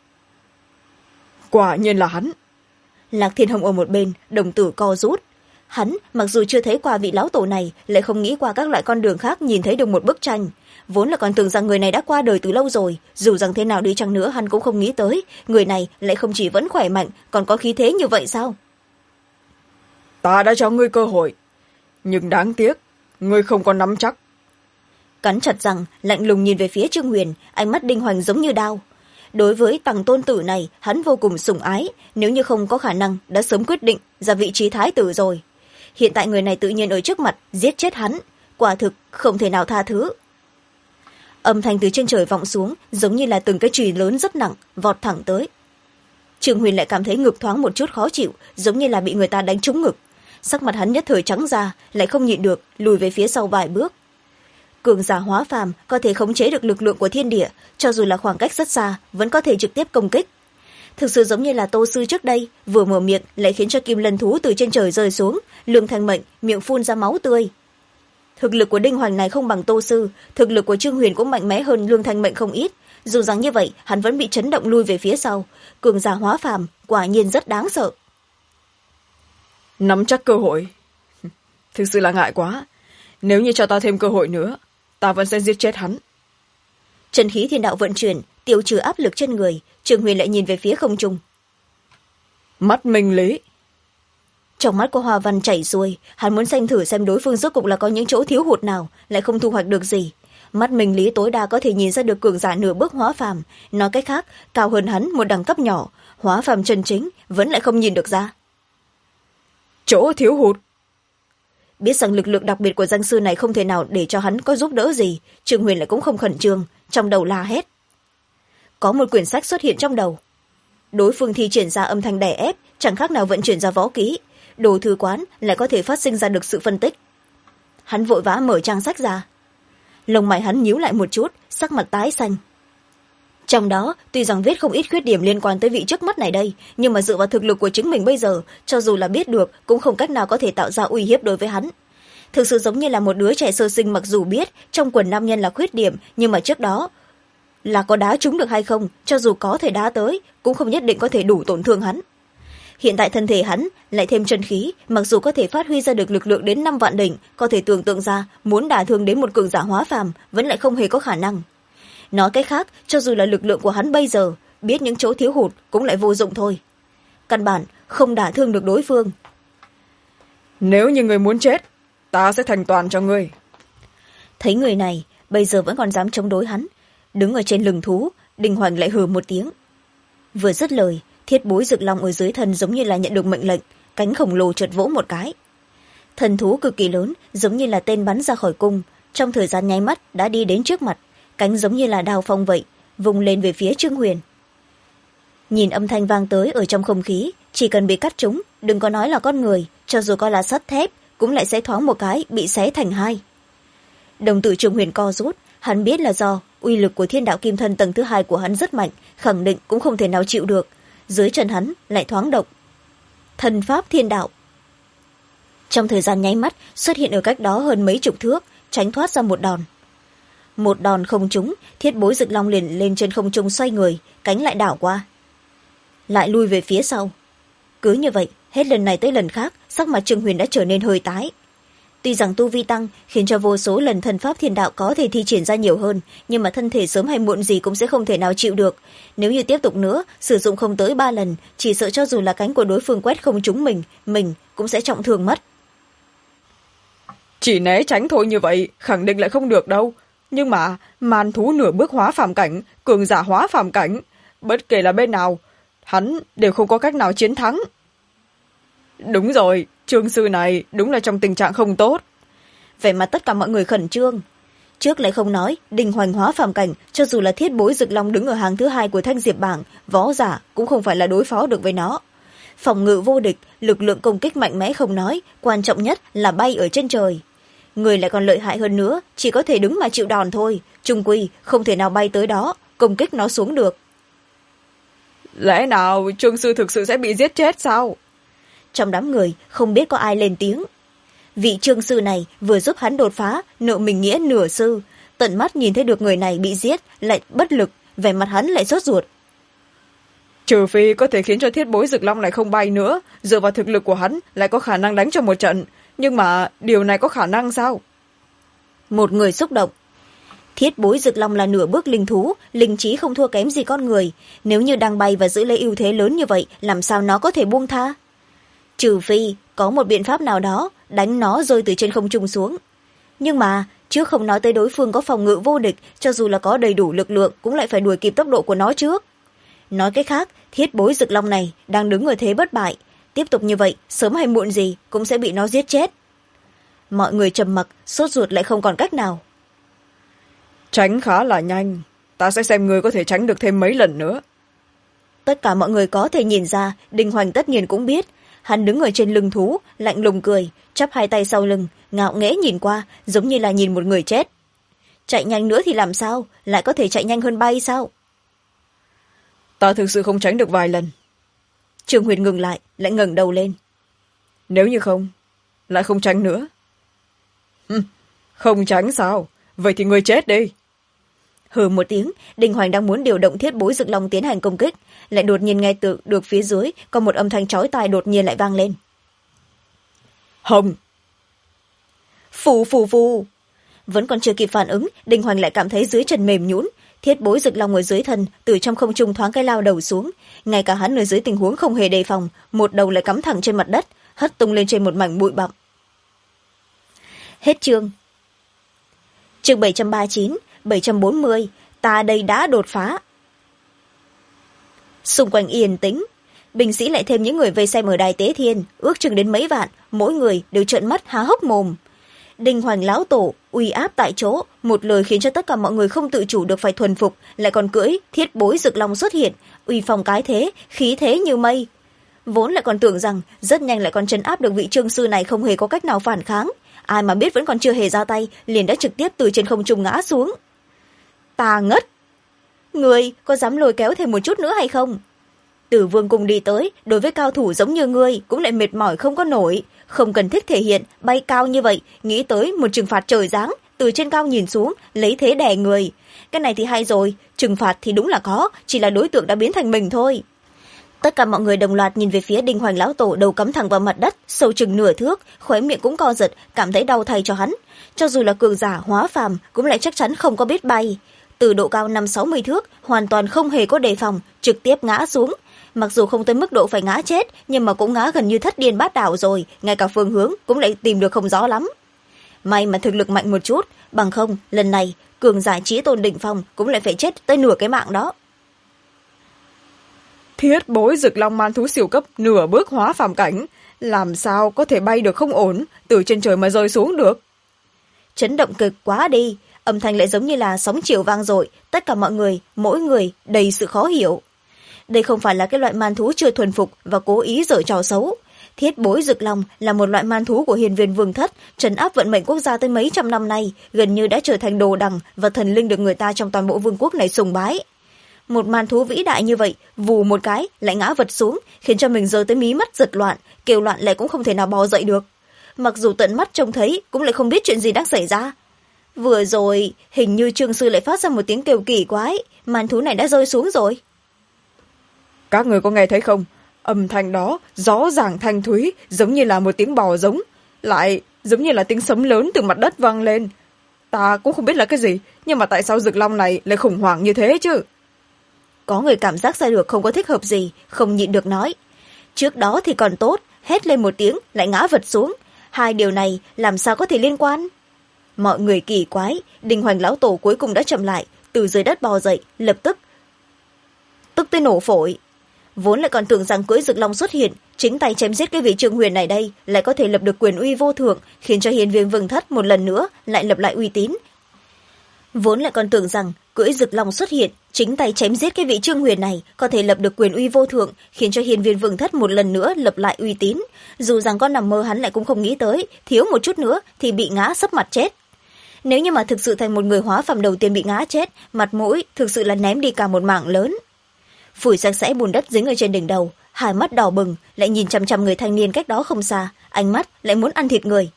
Quả nhiên là hắn. Lạc Thiên Hồng ở một bên, đồng tử co rút. Hắn mặc dù chưa thấy qua vị lão tổ này, lại không nghĩ qua các loại con đường khác nhìn thấy được một bức tranh. Vốn là còn tưởng rằng người này đã qua đời từ lâu rồi, dù rằng thế nào đi chăng nữa hắn cũng không nghĩ tới người này lại không chỉ vẫn khỏe mạnh, còn có khí thế như vậy sao? Ta đã cho ngươi cơ hội, nhưng đáng tiếc ngươi không có nắm chắc. Cắn chặt răng, lạnh lùng nhìn về phía Trương Huyền, ánh mắt Đinh Hoành giống như đao. Đối với Tằng tôn tử này, hắn vô cùng sủng ái, nếu như không có khả năng đã sớm quyết định ra vị trí thái tử rồi. Hiện tại người này tự nhiên ở trước mặt giết chết hắn, quả thực không thể nào tha thứ. Âm thanh từ trên trời vọng xuống, giống như là từng cái chùy lớn rất nặng vọt thẳng tới. Trương Huyền lại cảm thấy ngực thoáng một chút khó chịu, giống như là bị người ta đánh trúng ngực. Sắc mặt hắn nhất thời trắng ra, lại không nhịn được lùi về phía sau vài bước. Cường giả hóa phàm có thể khống chế được lực lượng của thiên địa, cho dù là khoảng cách rất xa vẫn có thể trực tiếp công kích. Thực sự giống như là Tô sư trước đây, vừa mở miệng lại khiến cho kim lân thú từ trên trời rơi xuống, Lương Thanh Mệnh miệng phun ra máu tươi. Thực lực của Đinh Hoành này không bằng Tô sư, thực lực của Trương Huyền cũng mạnh mẽ hơn Lương Thanh Mệnh không ít, dù rằng như vậy hắn vẫn bị chấn động lui về phía sau. Cường giả hóa phàm quả nhiên rất đáng sợ. Nắm chắc cơ hội. Thực sự là ngại quá, nếu như cho ta thêm cơ hội nữa, ta vẫn sẽ giết chết hắn. Chân khí thiên đạo vận chuyển, tiêu trừ áp lực trên người, Trương Huyền lại nhìn về phía không trung. Mắt minh lý. Trong mắt của Hoa Văn chảy xuôi, hắn muốn xem thử xem đối phương rốt cục là có những chỗ thiếu hụt nào, lại không thu hoạch được gì. Mắt minh lý tối đa có thể nhìn ra được cường giả nửa bước hóa phàm, nói cách khác, cao hơn hắn một đẳng cấp nhỏ, hóa phàm chân chính vẫn lại không nhìn được ra. Chỗ thiếu hụt. Biết rằng lực lượng đặc biệt của danh sư này không thể nào để cho hắn có giúp đỡ gì, Trương Huyền lại cũng không khẩn trương, trong đầu la hét. Có một quyển sách xuất hiện trong đầu. Đối phương thi triển ra âm thanh đè ép, chẳng khác nào vận chuyển ra võ kỹ, đồ thư quán lại có thể phát sinh ra được sự phân tích. Hắn vội vã mở trang sách ra. Lông mày hắn nhíu lại một chút, sắc mặt tái xanh. Trong đó tuy rằng viết không ít khuyết điểm liên quan tới vị trước mắt này đây, nhưng mà dựa vào thực lực của chính mình bây giờ, cho dù là biết được cũng không cách nào có thể tạo ra uy hiếp đối với hắn. Thực sự giống như là một đứa trẻ sơ sinh, mặc dù biết trong quần nam nhân là khuyết điểm, nhưng mà trước đó là có đá trúng được hay không, cho dù có thể đá tới cũng không nhất định có thể đủ tổn thương hắn. Hiện tại thân thể hắn lại thêm chân khí, mặc dù có thể phát huy ra được lực lượng đến 5 vạn đỉnh, có thể tưởng tượng ra muốn đả thương đến một cường giả hóa phàm vẫn lại không hề có khả năng. Nói cách khác, cho dù là lực lượng của hắn bây giờ biết những chỗ thiếu hụt cũng lại vô dụng thôi, căn bản không đả thương được đối phương. Nếu như người muốn chết, ta sẽ thành toàn cho ngươi. Thấy người này bây giờ vẫn còn dám chống đối hắn, đứng ở trên lưng thú, Đinh Hoành lại hừ một tiếng. Vừa dứt lời, thiết bối rực long ở dưới thân giống như là nhận được mệnh lệnh, cánh khổng lồ chợt vỗ một cái. Thần thú cực kỳ lớn, giống như là tên bắn ra khỏi cung, trong thời gian nháy mắt đã đi đến trước mặt, cánh giống như là đao phong vậy, vùng lên về phía Trương Huyền. Nhìn âm thanh vang tới ở trong không khí, chỉ cần bị cắt trúng, đừng có nói là con người, cho dù có là sắt thép cũng lại sẽ thoáng một cái bị xé thành hai. Đồng tử Trương Huyền co rút, hắn biết là do uy lực của thiên đạo kim thân tầng thứ hai của hắn rất mạnh, khẳng định cũng không thể nào chịu được. Dưới chân hắn lại thoáng động thần pháp thiên đạo, trong thời gian nháy mắt xuất hiện ở cách đó hơn mấy chục thước, tránh thoát ra một đòn không trúng, thiết bối rực long liền lên trên không trung xoay người, cánh lại đảo qua, lại lui về phía sau. Cứ như vậy hết lần này tới lần khác, sắc mặt Trương Huyền đã trở nên hơi tái. Tuy rằng tu vi tăng khiến cho vô số lần thần pháp thiên đạo có thể thi triển ra nhiều hơn, nhưng mà thân thể sớm hay muộn gì cũng sẽ không thể nào chịu được. Nếu như tiếp tục nữa sử dụng không tới 3 lần, chỉ sợ cho dù là cánh của đối phương quét không trúng mình cũng sẽ trọng thương mất. Chỉ né tránh thôi như vậy khẳng định lại không được đâu. Nhưng mà man thú nửa bước hóa phàm cảnh, cường giả hóa phàm cảnh, bất kể là bên nào hắn đều không có cách nào chiến thắng. Đúng rồi, Trương sư này đúng là trong tình trạng không tốt. Vẻ mặt tất cả mọi người khẩn trương. Trước lại không nói, Đình Hoành hóa phàm cảnh, cho dù là thiết bối rực long đứng ở hàng thứ hai của thanh diệp bảng, võ giả cũng không phải là đối phó được với nó. Phòng ngự vô địch, lực lượng công kích mạnh mẽ không nói, quan trọng nhất là bay ở trên trời. Người lại còn lợi hại hơn nữa, chỉ có thể đứng mà chịu đòn thôi, chung quy không thể nào bay tới đó công kích nó xuống được. Lẽ nào Trương sư thực sự sẽ bị giết chết sao? Trong đám người không biết có ai lên tiếng. Vị Trương sư này vừa giúp hắn đột phá, nợ mình nghĩa nửa sư, tận mắt nhìn thấy được người này bị giết lại bất lực, vẻ mặt hắn lại sốt ruột. Trừ phi có thể khiến cho thiết bối rực long này không bay nữa, dựa vào thực lực của hắn lại có khả năng đánh cho một trận, nhưng mà điều này có khả năng sao? Một người xúc động. Thiết bối rực long là nửa bước linh thú, linh trí không thua kém gì con người, nếu như đang bay và giữ lấy ưu thế lớn như vậy, làm sao nó có thể buông tha? Trừ phi có một biện pháp nào đó đánh nó rơi từ trên không trung xuống. Nhưng mà trước không nói tới đối phương có phòng ngự vô địch, cho dù là có đầy đủ lực lượng cũng lại phải đuổi kịp tốc độ của nó trước. Nói cách khác, thiết bối rực long này đang đứng ở thế bất bại, tiếp tục như vậy sớm hay muộn gì cũng sẽ bị nó giết chết. Mọi người trầm mặc, sốt ruột lại không còn cách nào. Tránh khá là nhanh, ta sẽ xem ngươi có thể tránh được thêm mấy lần nữa. Tất cả mọi người có thể nhìn ra, Đình Hoành tất nhiên cũng biết. Hắn đứng ở trên lưng thú, lạnh lùng cười, chắp hai tay sau lưng, ngạo nghễ nhìn qua, giống như là nhìn một người chết. Chạy nhanh nữa thì làm sao, lại có thể chạy nhanh hơn bay sao? Ta thực sự không tránh được vài lần. Trương Huyền ngừng lại, lại ngẩng đầu lên. Nếu như không, lại không tránh nữa. Không tránh sao? Vậy thì ngươi chết đi. Hừ một tiếng, Đình Hoành đang muốn điều động thiết bối rực long tiến hành công kích, lại đột nhiên nghe được phía dưới có một âm thanh chói tai đột nhiên lại vang lên. Hồng! Phù phù phù! Vẫn còn chưa kịp phản ứng, Đình Hoành lại cảm thấy dưới chân mềm nhũn, thiết bối rực long ở dưới thân từ trong không trung thoáng cái lao đầu xuống, ngay cả hắn ở dưới tình huống không hề đề phòng, một đầu lại cắm thẳng trên mặt đất, hất tung lên trên một mảnh bụi bặm. Hết chương. Chương 739, 740, ta đây đã đột phá. Xung quanh yên tĩnh, binh sĩ lại thêm những người vây xem ở đài tế thiên, ước chừng đến mấy vạn, mỗi người đều trợn mắt há hốc mồm. Đình Hoành lão tổ uy áp tại chỗ, một lời khiến cho tất cả mọi người không tự chủ được phải thuần phục, lại còn cưỡi thiết bối rực long xuất hiện, uy phong cái thế, khí thế như mây. Vốn lại còn tưởng rằng rất nhanh lại còn trấn áp được vị Trương sư này không hề có cách nào phản kháng, ai mà biết vẫn còn chưa hề ra tay, liền đã trực tiếp từ trên không trung ngã xuống. Ta ngất! Ngươi có dám lôi kéo thêm một chút nữa hay không? Tử Vương cùng đi tới, đối với cao thủ giống như ngươi cũng lại mệt mỏi không có nổi, không cần thiết thể hiện bay cao như vậy, nghĩ tới một trừng phạt trời giáng, từ trên cao nhìn xuống lấy thế đè người. Cái này thì hay rồi, trừng phạt thì đúng là có, chỉ là đối tượng đã biến thành mình thôi. Tất cả mọi người đồng loạt nhìn về phía Đình Hoành lão tổ, đầu cắm thẳng vào mặt đất, sâu chừng nửa thước, khóe miệng cũng co giật, cảm thấy đau thay cho hắn. Cho dù là cường giả hóa phàm cũng lại chắc chắn không có biết bay, từ độ cao 50-60 thước hoàn toàn không hề có đề phòng, trực tiếp ngã xuống. Mặc dù không tới mức độ phải ngã chết, nhưng mà cũng ngã gần như thất điên bát đảo rồi, ngay cả phương hướng cũng lại tìm được không rõ lắm. May mà thực lực mạnh một chút, bằng không lần này cường giả chí tôn đỉnh phong cũng lại phải chết tới nửa cái mạng đó. Thiết bối rực long man thú siêu cấp nửa bước hóa phàm cảnh, làm sao có thể bay được không ổn, từ trên trời mà rơi xuống được. Chấn động cực quá đi, âm thanh lại giống như là sóng chiều vang dội, tất cả mọi người, mỗi người đầy sự khó hiểu. Đây không phải là cái loại man thú chưa thuần phục và cố ý giở trò xấu. Thiết bối rực long là một loại man thú của hiền viên vương thất, trấn áp vận mệnh quốc gia tới mấy trăm năm nay, gần như đã trở thành đồ đằng và thần linh được người ta trong toàn bộ vương quốc này sùng bái. Một man thú vĩ đại như vậy, vù một cái lại ngã vật xuống, khiến cho mình rơi tới mí mắt giật loạn, kêu loạn lại cũng không thể nào bò dậy được. Mặc dù tận mắt trông thấy cũng lại không biết chuyện gì đang xảy ra. Vừa rồi hình như Trương sư lại phát ra một tiếng kêu kỳ quái, man thú này đã rơi xuống rồi. Các người có nghe thấy không? Âm thanh đó rõ ràng thanh thúy, giống như là một tiếng bò giống, lại giống như là tiếng sấm lớn từ mặt đất vang lên. Ta cũng không biết là cái gì, nhưng mà tại sao rực long này lại khủng hoảng như thế chứ? Có người cảm giác ra được không có thích hợp gì, không nhịn được nói. Trước đó thì còn tốt, hét lên một tiếng lại ngã vật xuống. Hai điều này làm sao có thể liên quan? Mọi người kỳ quái, Đinh Hoành lão tổ cuối cùng đã chậm lại, từ dưới đất bò dậy, lập tức tới nổ phổi. Vốn lại còn tưởng rằng cưỡi rực long xuất hiện, chính tay chém giết cái vị Trương Huyền này đây lại có thể lập được quyền uy vô thượng, khiến cho hiền viên vương thất một lần nữa lại lập lại uy tín. Vốn lại còn tưởng rằng cưỡi rực long xuất hiện, chính tay chém giết cái vị Trương Huyền này có thể lập được quyền uy vô thượng, khiến cho hiền viên vương thất một lần nữa lập lại uy tín. Dù rằng con nằm mơ hắn lại cũng không nghĩ tới, thiếu một chút nữa thì bị ngã sấp mặt chết. Nếu như mà thực sự thành một người hóa phàm đầu tiên bị ngã chết, mặt mũi thực sự là ném đi cả một mảng lớn. Phủi sạch sẽ bùn đất dính ở trên đỉnh đầu, hai mắt đỏ bừng, lại nhìn chằm chằm người thanh niên cách đó không xa, ánh mắt lại muốn ăn thịt người.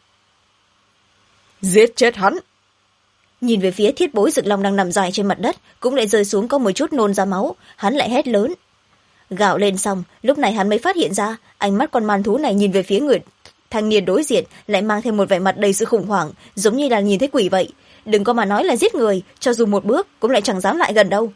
Giết chết hắn! Nhìn về phía thiết bối rực long đang nằm dài trên mặt đất, cũng lại rơi xuống có một chút nôn ra máu, hắn lại hét lớn. Gào lên xong, lúc này hắn mới phát hiện ra, ánh mắt con man thú này nhìn về phía người thanh niên đối diện, lại mang thêm một vẻ mặt đầy sự khủng hoảng, giống như là nhìn thấy quỷ vậy. Đừng có mà nói là giết người, cho dù một bước cũng lại chẳng dám lại gần đâu.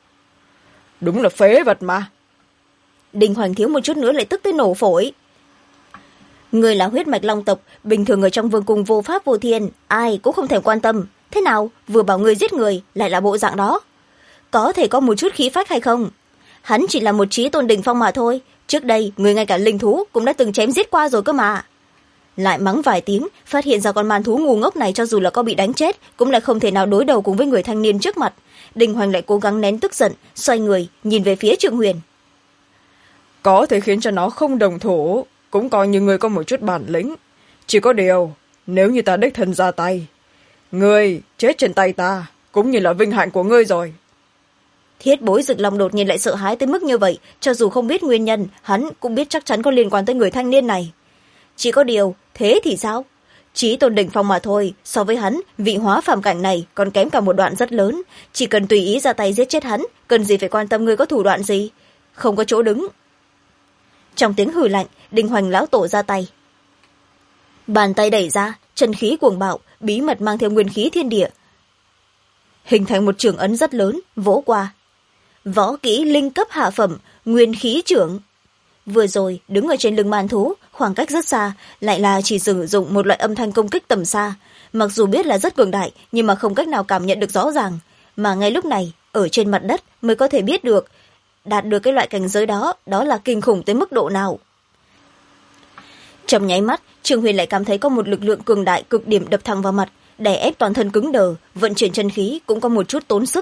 Đúng là phế vật mà. Đinh Hoành thiếu một chút nữa lại tức tới nổ phổi. Người là huyết mạch long tộc, bình thường ở trong vương cung vô pháp vô thiên, ai cũng không thèm quan tâm. Thế nào, vừa bảo người giết người, lại là bộ dạng đó. Có thể có một chút khí phách hay không? Hắn chỉ là một trí tôn đỉnh phong mà thôi. Trước đây, người ngay cả linh thú cũng đã từng chém giết qua rồi cơ mà. Lại mắng vài tiếng, phát hiện ra con man thú ngu ngốc này cho dù là có bị đánh chết, cũng lại không thể nào đối đầu cùng với người thanh niên trước mặt. Đinh Hoành lại cố gắng nén tức giận, xoay người, nhìn về phía Trương Huyền. Có thể khiến cho nó không đồng thủ, cũng coi như người có một chút bản lĩnh. Chỉ có điều, nếu như ta đích thân ra tay, ngươi chết trên tay ta, cũng như là vinh hạnh của ngươi rồi. Thiết bối rực long đột nhiên lại sợ hãi tới mức như vậy, cho dù không biết nguyên nhân, hắn cũng biết chắc chắn có liên quan tới người thanh niên này. Chỉ có điều, thế thì sao? Chí tôn đỉnh phong mà thôi, so với hắn, vị hóa phàm cảnh này còn kém cả một đoạn rất lớn. Chỉ cần tùy ý ra tay giết chết hắn, cần gì phải quan tâm ngươi có thủ đoạn gì. Không có chỗ đứng. Trong tiếng hừ lạnh, Đinh Hoành lão tổ ra tay. Bàn tay đẩy ra, chân khí cuồng bạo, bí mật mang theo nguyên khí thiên địa. Hình thành một trường ấn rất lớn, vỗ qua. Võ kỹ linh cấp hạ phẩm, nguyên khí trưởng. Vừa rồi, đứng ở trên lưng man thú, khoảng cách rất xa, lại là chỉ sử dụng một loại âm thanh công kích tầm xa. Mặc dù biết là rất cường đại, nhưng mà không cách nào cảm nhận được rõ ràng. Mà ngay lúc này, ở trên mặt đất mới có thể biết được, đạt được cái loại cảnh giới đó, đó là kinh khủng tới mức độ nào. Trong nháy mắt, Trương Huyền lại cảm thấy có một lực lượng cường đại cực điểm đập thẳng vào mặt, đè ép toàn thân cứng đờ, vận chuyển chân khí cũng có một chút tốn sức.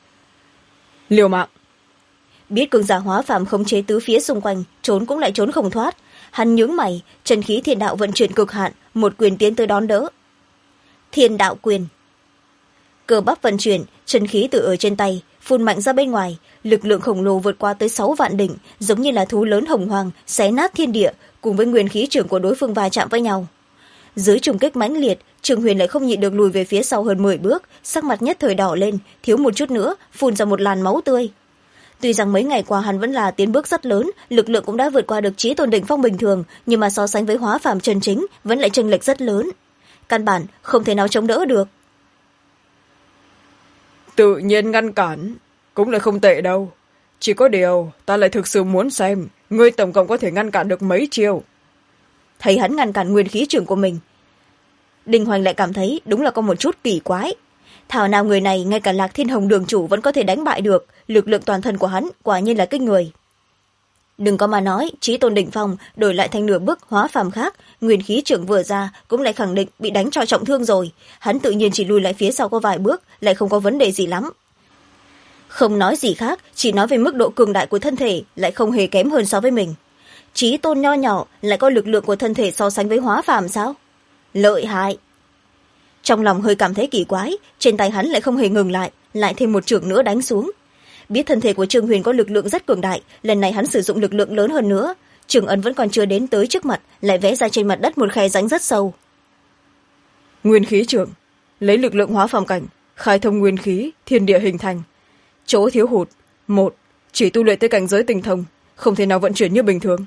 Liều mạng! Biết cường giả hóa phàm khống chế tứ phía xung quanh, trốn cũng lại trốn không thoát. Hắn nhướng mày, chân khí thiên đạo vận chuyển cực hạn, một quyền tiến tới đón đỡ. Thiên đạo quyền. Cơ bắp vận chuyển, chân khí từ ở trên tay, phun mạnh ra bên ngoài, lực lượng khổng lồ vượt qua tới 6 vạn đỉnh, giống như là thú lớn hồng hoàng, xé nát thiên địa, cùng với nguyên khí trưởng của đối phương va chạm với nhau. Dưới trùng kích mãnh liệt, Trương Huyền lại không nhịn được lùi về phía sau hơn 10 bước, sắc mặt nhất thời đỏ lên, thiếu một chút nữa, phun ra một làn máu tươi. Tuy rằng mấy ngày qua hắn vẫn là tiến bước rất lớn, lực lượng cũng đã vượt qua được chí tôn đỉnh phong bình thường, nhưng mà so sánh với hóa phàm chân chính, vẫn lại chênh lệch rất lớn. Căn bản không thể nào chống đỡ được. Tự nhiên ngăn cản, cũng là không tệ đâu. Chỉ có điều, ta lại thực sự muốn xem, ngươi tổng cộng có thể ngăn cản được mấy chiêu. Thấy hắn ngăn cản nguyên khí trưởng của mình, Đinh Hoành lại cảm thấy đúng là có một chút kỳ quái. Thảo nào người này ngay cả Lạc Thiên Hồng đường chủ vẫn có thể đánh bại được, lực lượng toàn thân của hắn quả nhiên là kinh người. Đừng có mà nói chí tôn đỉnh phong đổi lại thành nửa bước hóa phàm khác, nguyên khí trưởng vừa ra cũng lại khẳng định bị đánh cho trọng thương rồi. Hắn tự nhiên chỉ lùi lại phía sau có vài bước, lại không có vấn đề gì lắm. Không nói gì khác, chỉ nói về mức độ cường đại của thân thể lại không hề kém hơn so với mình. Chí tôn nho nhỏ lại có lực lượng của thân thể so sánh với hóa phàm sao? Lợi hại. Trong lòng hơi cảm thấy kỳ quái, trên tay hắn lại không hề ngừng lại thêm một chưởng nữa đánh xuống. Biết thân thể của Trương Huyền có lực lượng rất cường đại, lần này hắn sử dụng lực lượng lớn hơn nữa. Trường ấn vẫn còn chưa đến tới trước mặt, lại vẽ ra trên mặt đất một khe rãnh rất sâu. Nguyên khí trưởng, lấy lực lượng hóa phàm cảnh, khai thông nguyên khí, thiên địa hình thành. Chỗ thiếu hụt: 1. Chỉ tu luyện tới cảnh giới tinh thông, không thể nào vận chuyển như bình thường.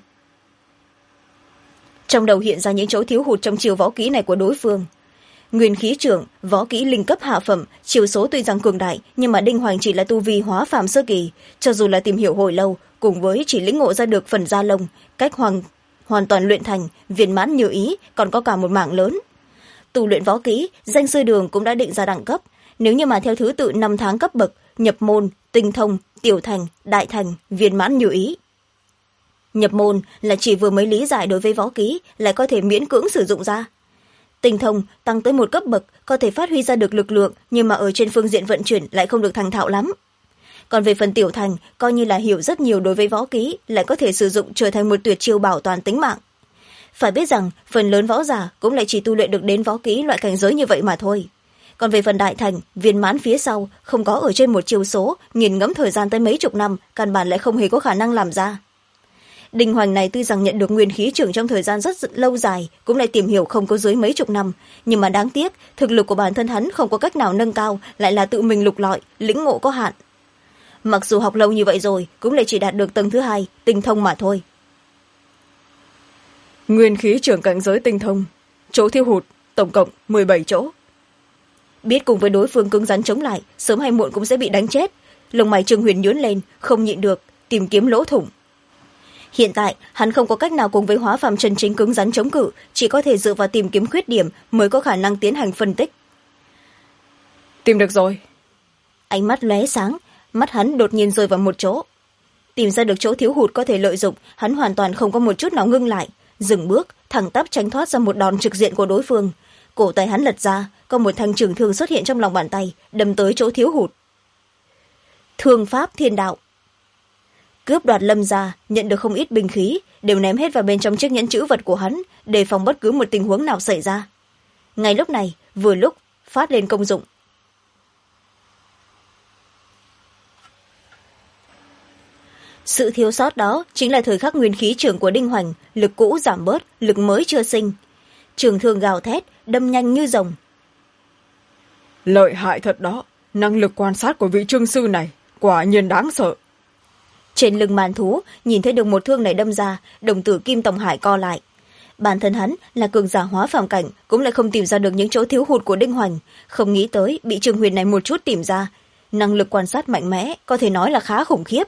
Trong đầu hiện ra những chỗ thiếu hụt trong chiều võ kỹ này của đối phương. Nguyên khí trưởng, võ kỹ linh cấp hạ phẩm, chiều số tuy rằng cường đại, nhưng mà Đinh Hoành chỉ là tu vi hóa phàm sơ kỳ, cho dù là tìm hiểu hồi lâu, cùng với chỉ lĩnh ngộ ra được phần da lông, cách hoàn toàn luyện thành, viên mãn như ý, còn có cả một mảng lớn. Tu luyện võ kỹ, danh sư đường cũng đã định ra đẳng cấp, nếu như mà theo thứ tự 5 tháng cấp bậc: nhập môn, tinh thông, tiểu thành, đại thành, viên mãn như ý. Nhập môn là chỉ vừa mới lý giải đối với võ kỹ, lại có thể miễn cưỡng sử dụng ra. Tinh thông tăng tới một cấp bậc, có thể phát huy ra được lực lượng, nhưng mà ở trên phương diện vận chuyển lại không được thành thạo lắm. Còn về phần tiểu thành, coi như là hiểu rất nhiều đối với võ kỹ, lại có thể sử dụng trở thành một tuyệt chiêu bảo toàn tính mạng. Phải biết rằng phần lớn võ giả cũng lại chỉ tu luyện được đến võ kỹ loại cảnh giới như vậy mà thôi. Còn về phần đại thành, viên mãn phía sau, không có ở trên một chiêu số, nghiền ngẫm thời gian tới mấy chục năm, căn bản lại không hề có khả năng làm ra. Đinh Hoành này tuy rằng nhận được nguyên khí trưởng trong thời gian rất lâu dài, cũng lại tìm hiểu không có dưới mấy chục năm, nhưng mà đáng tiếc thực lực của bản thân hắn không có cách nào nâng cao, lại là tự mình lục lọi, lĩnh ngộ có hạn. Mặc dù học lâu như vậy rồi, cũng lại chỉ đạt được tầng thứ 2, tinh thông mà thôi. Nguyên khí trưởng cảnh giới tinh thông, chỗ thiếu hụt tổng cộng 17 chỗ. Biết cùng với đối phương cứng rắn chống lại, sớm hay muộn cũng sẽ bị đánh chết, lông mày Trương Huyền nhướng lên, không nhịn được tìm kiếm lỗ thủng. Hiện tại hắn không có cách nào cùng với hóa phàm chân chính cứng rắn chống cự, chỉ có thể dựa vào tìm kiếm khuyết điểm mới có khả năng tiến hành phân tích. Tìm được rồi. Ánh mắt lóe sáng, mắt hắn đột nhiên rơi vào một chỗ. Tìm ra được chỗ thiếu hụt có thể lợi dụng, hắn hoàn toàn không có một chút nào ngưng lại, dừng bước thẳng tắp tránh thoát ra một đòn trực diện của đối phương. Cổ tay hắn lật ra, có một thanh trường thương xuất hiện trong lòng bàn tay, đâm tới chỗ thiếu hụt. Thương pháp thiên đạo. Cướp đoạt Lâm gia nhận được không ít binh khí, đều ném hết vào bên trong chiếc nhẫn trữ vật của hắn, đề phòng bất cứ một tình huống nào xảy ra. Ngay lúc này, vừa lúc phát lên công dụng. Sự thiếu sót đó chính là thời khắc nguyên khí trưởng của Đinh Hoành, lực cũ giảm bớt, lực mới chưa sinh. Trường thương gào thét, đâm nhanh như rồng. Lợi hại thật đó, năng lực quan sát của vị trương sư này quả nhiên đáng sợ. Trên lưng màn thú, nhìn thấy được một thương này đâm ra, đồng tử Kim Tòng Hải co lại. Bản thân hắn là cường giả hóa phàm cảnh, cũng lại không tìm ra được những chỗ thiếu hụt của Đinh Hoành, không nghĩ tới bị Trương Huyền này một chút tìm ra. Năng lực quan sát mạnh mẽ, có thể nói là khá khủng khiếp.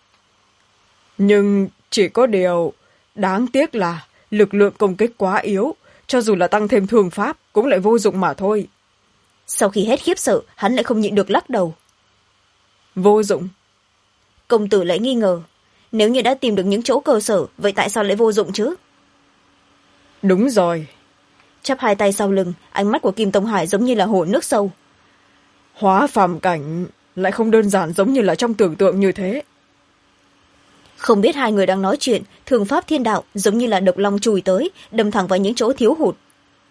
Nhưng chỉ có điều đáng tiếc là lực lượng công kích quá yếu, cho dù là tăng thêm thương pháp cũng lại vô dụng mà thôi. Sau khi hết khiếp sợ, hắn lại không nhịn được lắc đầu. Vô dụng? Công tử lại nghi ngờ, nếu như đã tìm được những chỗ cơ sở, vậy tại sao lại vô dụng chứ? Đúng rồi. Chắp hai tay sau lưng, ánh mắt của Kim Tông Hải giống như là hồ nước sâu. Hóa phàm cảnh lại không đơn giản giống như là trong tưởng tượng như thế. Không biết hai người đang nói chuyện, thường pháp thiên đạo giống như là độc long chùi tới, đâm thẳng vào những chỗ thiếu hụt.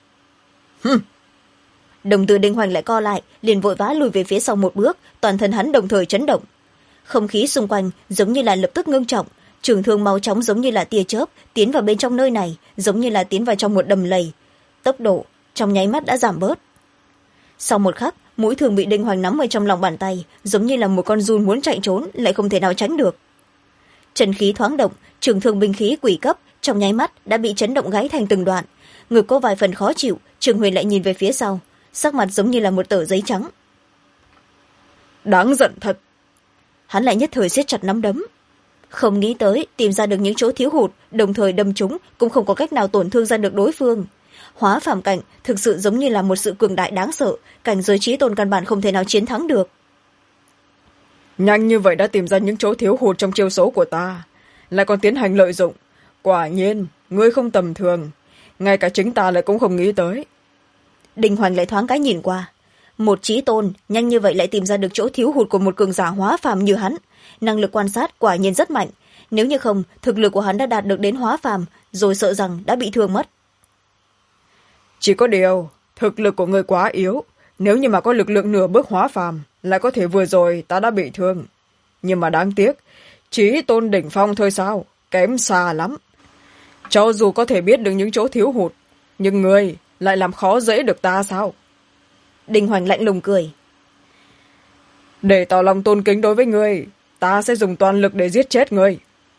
Đồng tử Đinh Hoành lại co lại, liền vội vã lùi về phía sau một bước, toàn thân hắn đồng thời chấn động. Không khí xung quanh giống như là lập tức ngưng trọng, trường thương máu chóng giống như là tia chớp tiến vào bên trong nơi này, giống như là tiến vào trong một đầm lầy. Tốc độ trong nháy mắt đã giảm bớt. Sau một khắc, mũi thương bị Đinh Hoành nắm ở trong lòng bàn tay, giống như là một con giun muốn chạy trốn lại không thể nào tránh được. Chân khí thoáng động, trường thương binh khí quỷ cấp trong nháy mắt đã bị chấn động gãy thành từng đoạn. Ngực có vài phần khó chịu, Trường Huyền lại nhìn về phía sau, sắc mặt giống như là một tờ giấy trắng. Đáng giận thật. Hắn lại nhất thời siết chặt nắm đấm. Không nghĩ tới tìm ra được những chỗ thiếu hụt, đồng thời đâm trúng cũng không có cách nào tổn thương ra được đối phương. Hóa phàm cảnh thực sự giống như là một sự cường đại đáng sợ, cảnh giới chí tôn căn bản không thể nào chiến thắng được. Nhanh như vậy đã tìm ra những chỗ thiếu hụt trong chiêu số của ta. lại còn tiến hành lợi dụng. Quả nhiên ngươi không tầm thường, ngay cả chính ta lại cũng không nghĩ tới. Đinh Hoành lại thoáng cái nhìn qua, một chí tôn nhanh như vậy lại tìm ra được chỗ thiếu hụt của một cường giả hóa phàm như hắn. Năng lực quan sát quả nhiên rất mạnh, nếu như không thực lực của hắn đã đạt được đến hóa phàm rồi sợ rằng đã bị thương mất. Chỉ có điều thực lực của ngươi quá yếu, nếu như mà có lực lượng nửa bước hóa phàm lại có thể vừa rồi ta đã bị thương. Nhưng mà đáng tiếc, chí tôn đỉnh phong thôi sao, kém xa lắm. Cho dù có thể biết được những chỗ thiếu hụt, nhưng ngươi lại làm khó dễ được ta sao? Đinh Hoành lạnh lùng cười. Để tỏ lòng tôn kính đối với ngươi, ta sẽ dùng toàn lực để giết chết ngươi.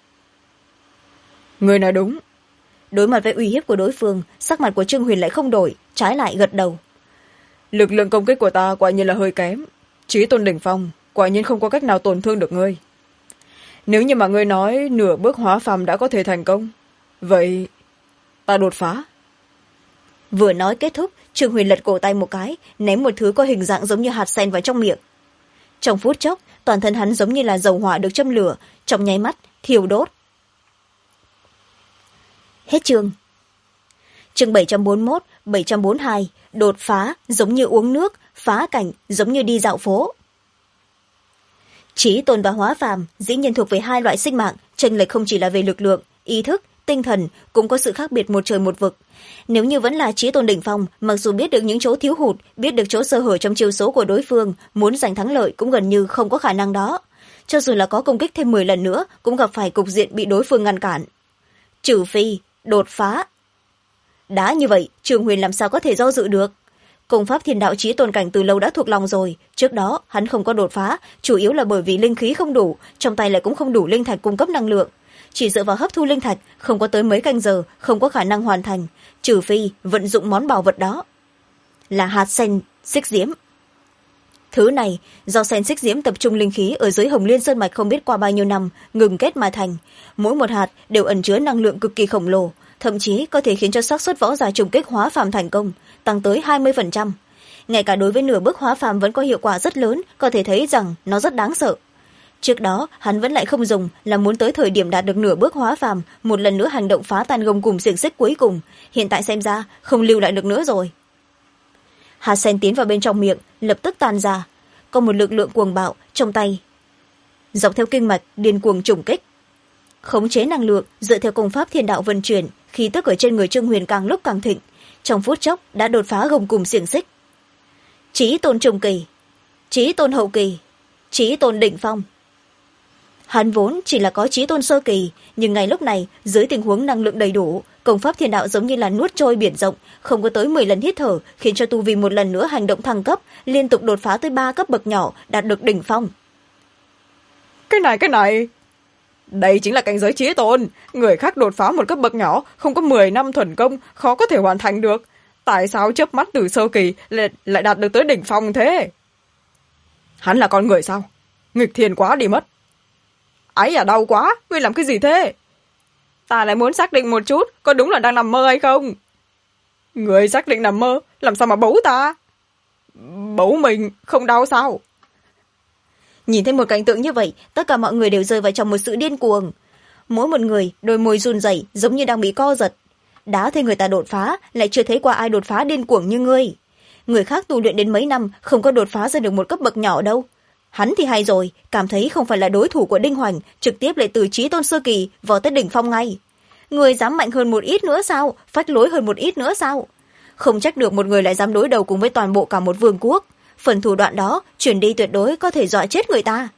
Ngươi nói đúng. Đối mặt với uy hiếp của đối phương, sắc mặt của Trương Huyền lại không đổi, trái lại gật đầu. Lực lượng công kích của ta quả nhiên là hơi kém, chí tôn đỉnh phong quả nhiên không có cách nào tổn thương được ngươi. Nếu như mà ngươi nói nửa bước hóa phàm đã có thể thành công, vậy ta đột phá. Vừa nói kết thúc, Trương Huyền lật cổ tay một cái, ném một thứ có hình dạng giống như hạt sen vào trong miệng. Trong phút chốc, toàn thân hắn giống như là dầu hỏa được châm lửa, trong nháy mắt thiêu đốt. Hết chương. Chương 741, 742, đột phá giống như uống nước, phá cảnh giống như đi dạo phố. Chí tôn và hóa phàm dĩ nhiên thuộc về hai loại sinh mạng, chênh lệch không chỉ là về lực lượng, ý thức, tinh thần cũng có sự khác biệt một trời một vực. Nếu như vẫn là chí tôn đỉnh phong, mặc dù biết được những chỗ thiếu hụt, biết được chỗ sơ hở trong chiêu số của đối phương, muốn giành thắng lợi cũng gần như không có khả năng đó. Cho dù là có công kích thêm 10 lần nữa, cũng gặp phải cục diện bị đối phương ngăn cản. Trừ phi đột phá. Đã như vậy, Trương Huyền làm sao có thể do dự được? Công pháp thiên đạo chí tôn cảnh từ lâu đã thuộc lòng rồi, trước đó hắn không có đột phá, chủ yếu là bởi vì linh khí không đủ, trong tay lại cũng không đủ linh thạch cung cấp năng lượng. Chỉ dựa vào hấp thu linh thạch, không có tới mấy canh giờ, không có khả năng hoàn thành, trừ phi vận dụng món bảo vật đó. Là hạt sen xích diễm. Thứ này, do sen xích diễm tập trung linh khí ở dưới Hồng Liên Sơn Mạch không biết qua bao nhiêu năm, ngừng kết mà thành. Mỗi một hạt đều ẩn chứa năng lượng cực kỳ khổng lồ, thậm chí có thể khiến cho xác suất võ giả trùng kích hóa phàm thành công tăng tới 20%. Ngay cả đối với nửa bước hóa phàm vẫn có hiệu quả rất lớn, có thể thấy rằng nó rất đáng sợ. Trước đó, hắn vẫn lại không dùng, là muốn tới thời điểm đạt được nửa bước hóa phàm, một lần nữa hành động phá tan gông cùng xiềng xích cuối cùng. Hiện tại xem ra, không lưu lại được nữa rồi. Hạt sen tiến vào bên trong miệng, lập tức tan ra. Có một lực lượng cuồng bạo trong tay, dọc theo kinh mạch điên cuồng trùng kích. Khống chế năng lượng dựa theo công pháp thiên đạo vận chuyển, khí tức ở trên người Trương Huyền càng lúc càng thịnh, trong phút chốc đã đột phá gông cùng xiềng xích. Chí tôn trung kỳ, chí tôn hậu kỳ, chí tôn đỉnh phong. Hắn vốn chỉ là có chí tôn sơ kỳ, nhưng ngay lúc này, dưới tình huống năng lượng đầy đủ, công pháp thiên đạo giống như là nuốt trôi biển rộng, không có tới 10 lần hít thở, khiến cho tu vi một lần nữa hành động thăng cấp, liên tục đột phá tới 3 cấp bậc nhỏ, đạt được đỉnh phong. Cái này, đây chính là cảnh giới chí tôn, người khác đột phá một cấp bậc nhỏ, không có 10 năm thuần công, khó có thể hoàn thành được. Tại sao chớp mắt từ sơ kỳ lại đạt được tới đỉnh phong thế? Hắn là con người sao? Nghịch thiên quá đi mất. Ấy à, đau quá, ngươi làm cái gì thế? Ta lại muốn xác định một chút, có đúng là đang nằm mơ hay không? Ngươi xác định nằm mơ, làm sao mà bấu ta? Bấu mình không đau sao? Nhìn thấy một cảnh tượng như vậy, tất cả mọi người đều rơi vào trong một sự điên cuồng. Mỗi một người đôi môi run rẩy, giống như đang bị co giật. Đã thấy người ta đột phá, lại chưa thấy qua ai đột phá điên cuồng như ngươi. Người khác tu luyện đến mấy năm, không có đột phá ra được một cấp bậc nhỏ đâu. Hắn thì hay rồi, cảm thấy không phải là đối thủ của Đinh Hoành, trực tiếp lại từ chí tôn sơ kỳ vào tới đỉnh phong ngay. Người dám mạnh hơn một ít nữa sao? Phách lối hơn một ít nữa sao? Không trách được một người lại dám đối đầu cùng với toàn bộ cả một vương quốc. Phần thủ đoạn đó, chuyển đi tuyệt đối có thể dọa chết người ta.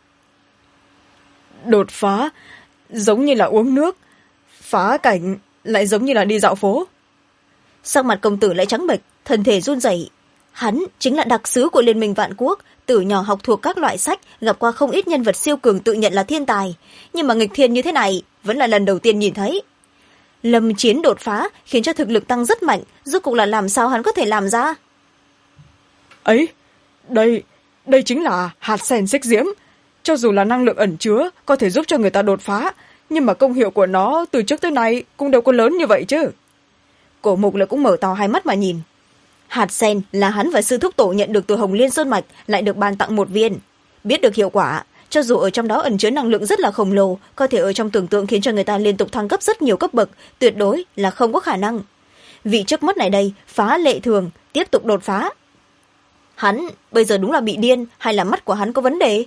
Đột phá, giống như là uống nước. Phá cảnh, lại giống như là đi dạo phố. Sắc mặt công tử lại trắng bệch, thân thể run rẩy. Hắn chính là đặc sứ của Liên minh Vạn Quốc, từ nhỏ học thuộc các loại sách, gặp qua không ít nhân vật siêu cường tự nhận là thiên tài, nhưng mà nghịch thiên như thế này vẫn là lần đầu tiên nhìn thấy. Lâm chiến đột phá khiến cho thực lực tăng rất mạnh, rốt cuộc là làm sao hắn có thể làm ra? Ấy, đây chính là hạt sen xích diễm. Cho dù là năng lượng ẩn chứa có thể giúp cho người ta đột phá, nhưng mà công hiệu của nó từ trước tới nay cũng đâu có lớn như vậy chứ. Cổ Mục lại cũng mở to hai mắt mà nhìn. Hạt sen là hắn và sư thúc tổ nhận được từ Hồng Liên Sơn Mạch, lại được ban tặng một viên. Biết được hiệu quả, cho dù ở trong đó ẩn chứa năng lượng rất là khổng lồ, có thể ở trong tưởng tượng khiến cho người ta liên tục thăng cấp rất nhiều cấp bậc, tuyệt đối là không có khả năng. Vị trước mắt này đây phá lệ thường tiếp tục đột phá. Hắn bây giờ đúng là bị điên hay là mắt của hắn có vấn đề?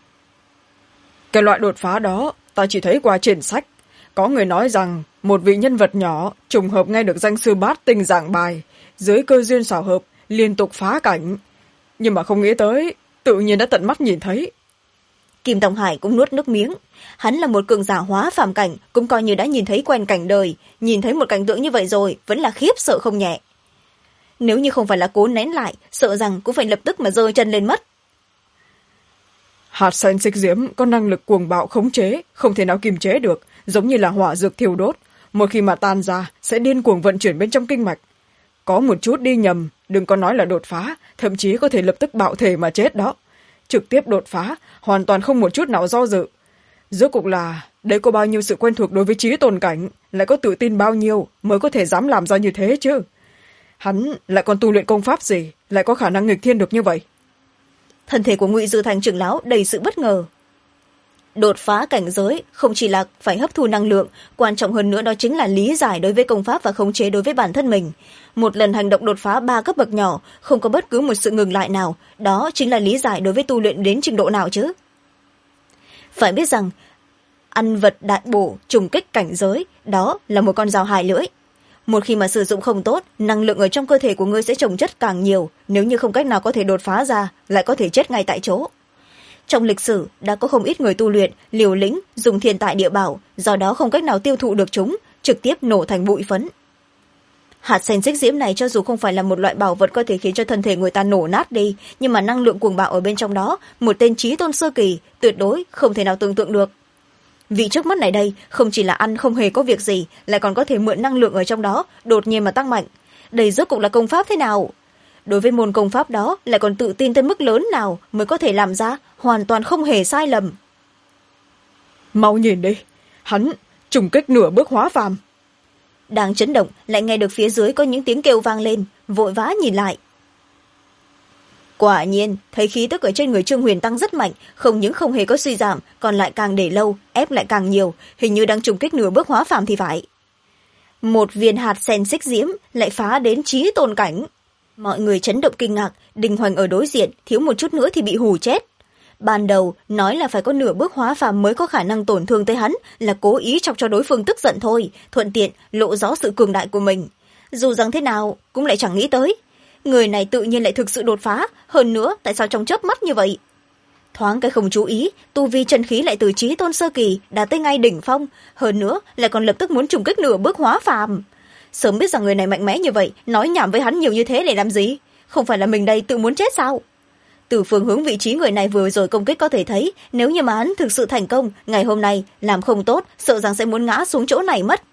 Cái loại đột phá đó ta chỉ thấy qua trên sách. Có người nói rằng một vị nhân vật nhỏ trùng hợp nghe được danh sư Bát Tinh giảng bài, dưới cơ duyên xảo hợp liên tục phá cảnh, nhưng mà không nghĩ tới tự nhiên đã tận mắt nhìn thấy. Kim Tông Hải cũng nuốt nước miếng. Hắn là một cường giả hóa phàm cảnh, cũng coi như đã nhìn thấy quen cảnh đời, nhìn thấy một cảnh tượng như vậy rồi vẫn là khiếp sợ không nhẹ. Nếu như không phải là cố nén lại, sợ rằng cũng phải lập tức mà giơ chân lên mất. Hạt sen xích diễm có năng lực cuồng bạo khống chế, không thể nào kiềm chế được, giống như là hỏa dược thiêu đốt, một khi mà tan ra sẽ điên cuồng vận chuyển bên trong kinh mạch. Có một chút đi nhầm, đừng có nói là đột phá, thậm chí có thể lập tức bạo thể mà chết đó. Trực tiếp đột phá, hoàn toàn không một chút nào do dự. Rốt cuộc là đấy có bao nhiêu sự quen thuộc đối với trí tồn cảnh, lại có tự tin bao nhiêu mới có thể dám làm ra như thế chứ. Hắn lại còn tu luyện công pháp gì, lại có khả năng nghịch thiên được như vậy? Thân thể của Ngụy Dư Thành trưởng lão đầy sự bất ngờ. Đột phá cảnh giới không chỉ là phải hấp thu năng lượng, quan trọng hơn nữa đó chính là lý giải đối với công pháp và khống chế đối với bản thân mình. Một lần hành động đột phá 3 cấp bậc nhỏ, không có bất cứ một sự ngừng lại nào, đó chính là lý giải đối với tu luyện đến trình độ nào chứ. Phải biết rằng, ăn vật đại bổ, trùng kích cảnh giới, đó là một con dao hai lưỡi. Một khi mà sử dụng không tốt, năng lượng ở trong cơ thể của ngươi sẽ chồng chất càng nhiều, nếu như không cách nào có thể đột phá ra, lại có thể chết ngay tại chỗ. Trong lịch sử đã có không ít người tu luyện liều lĩnh dùng thiên tài địa bảo, do đó không cách nào tiêu thụ được chúng, trực tiếp nổ thành bụi phấn. Hạt sen xích diễm này cho dù không phải là một loại bảo vật có thể khiến cho thân thể người ta nổ nát đi, nhưng mà năng lượng cuồng bạo ở bên trong đó, một tên trí tôn sơ kỳ tuyệt đối không thể nào tưởng tượng được. Vị trước mắt này đây không chỉ là ăn không hề có việc gì, lại còn có thể mượn năng lượng ở trong đó đột nhiên mà tăng mạnh. Đây rốt cuộc là công pháp thế nào? Đối với môn công pháp đó lại còn tự tin tới mức lớn nào mới có thể làm ra, hoàn toàn không hề sai lầm. Mau nhìn đi, hắn trùng kích nửa bước hóa phàm. Đang chấn động lại nghe được phía dưới có những tiếng kêu vang lên, vội vã nhìn lại. Quả nhiên thấy khí tức ở trên người Trương Huyền tăng rất mạnh, không những không hề có suy giảm, còn lại càng để lâu, ép lại càng nhiều, hình như đang trùng kích nửa bước hóa phàm thì phải. Một viên hạt sen xích diễm lại phá đến trí tôn cảnh. Mọi người chấn động kinh ngạc, Đinh Hoành ở đối diện thiếu một chút nữa thì bị hù chết. Ban đầu nói là phải có nửa bước hóa phàm mới có khả năng tổn thương tới hắn, là cố ý chọc cho đối phương tức giận thôi, thuận tiện lộ rõ sự cường đại của mình. Dù rằng thế nào cũng lại chẳng nghĩ tới, người này tự nhiên lại thực sự đột phá, hơn nữa tại sao trong chớp mắt như vậy? Thoáng cái không chú ý, tu vi chân khí lại từ trí tôn sơ kỳ đạt tới ngay đỉnh phong, hơn nữa lại còn lập tức muốn trùng kích nửa bước hóa phàm. Sớm biết rằng người này mạnh mẽ như vậy, nói nhảm với hắn nhiều như thế để làm gì? Không phải là mình đây tự muốn chết sao? Từ phương hướng vị trí người này vừa rồi công kích có thể thấy, nếu như mà hắn thực sự thành công, ngày hôm nay làm không tốt, sợ rằng sẽ muốn ngã xuống chỗ này mất.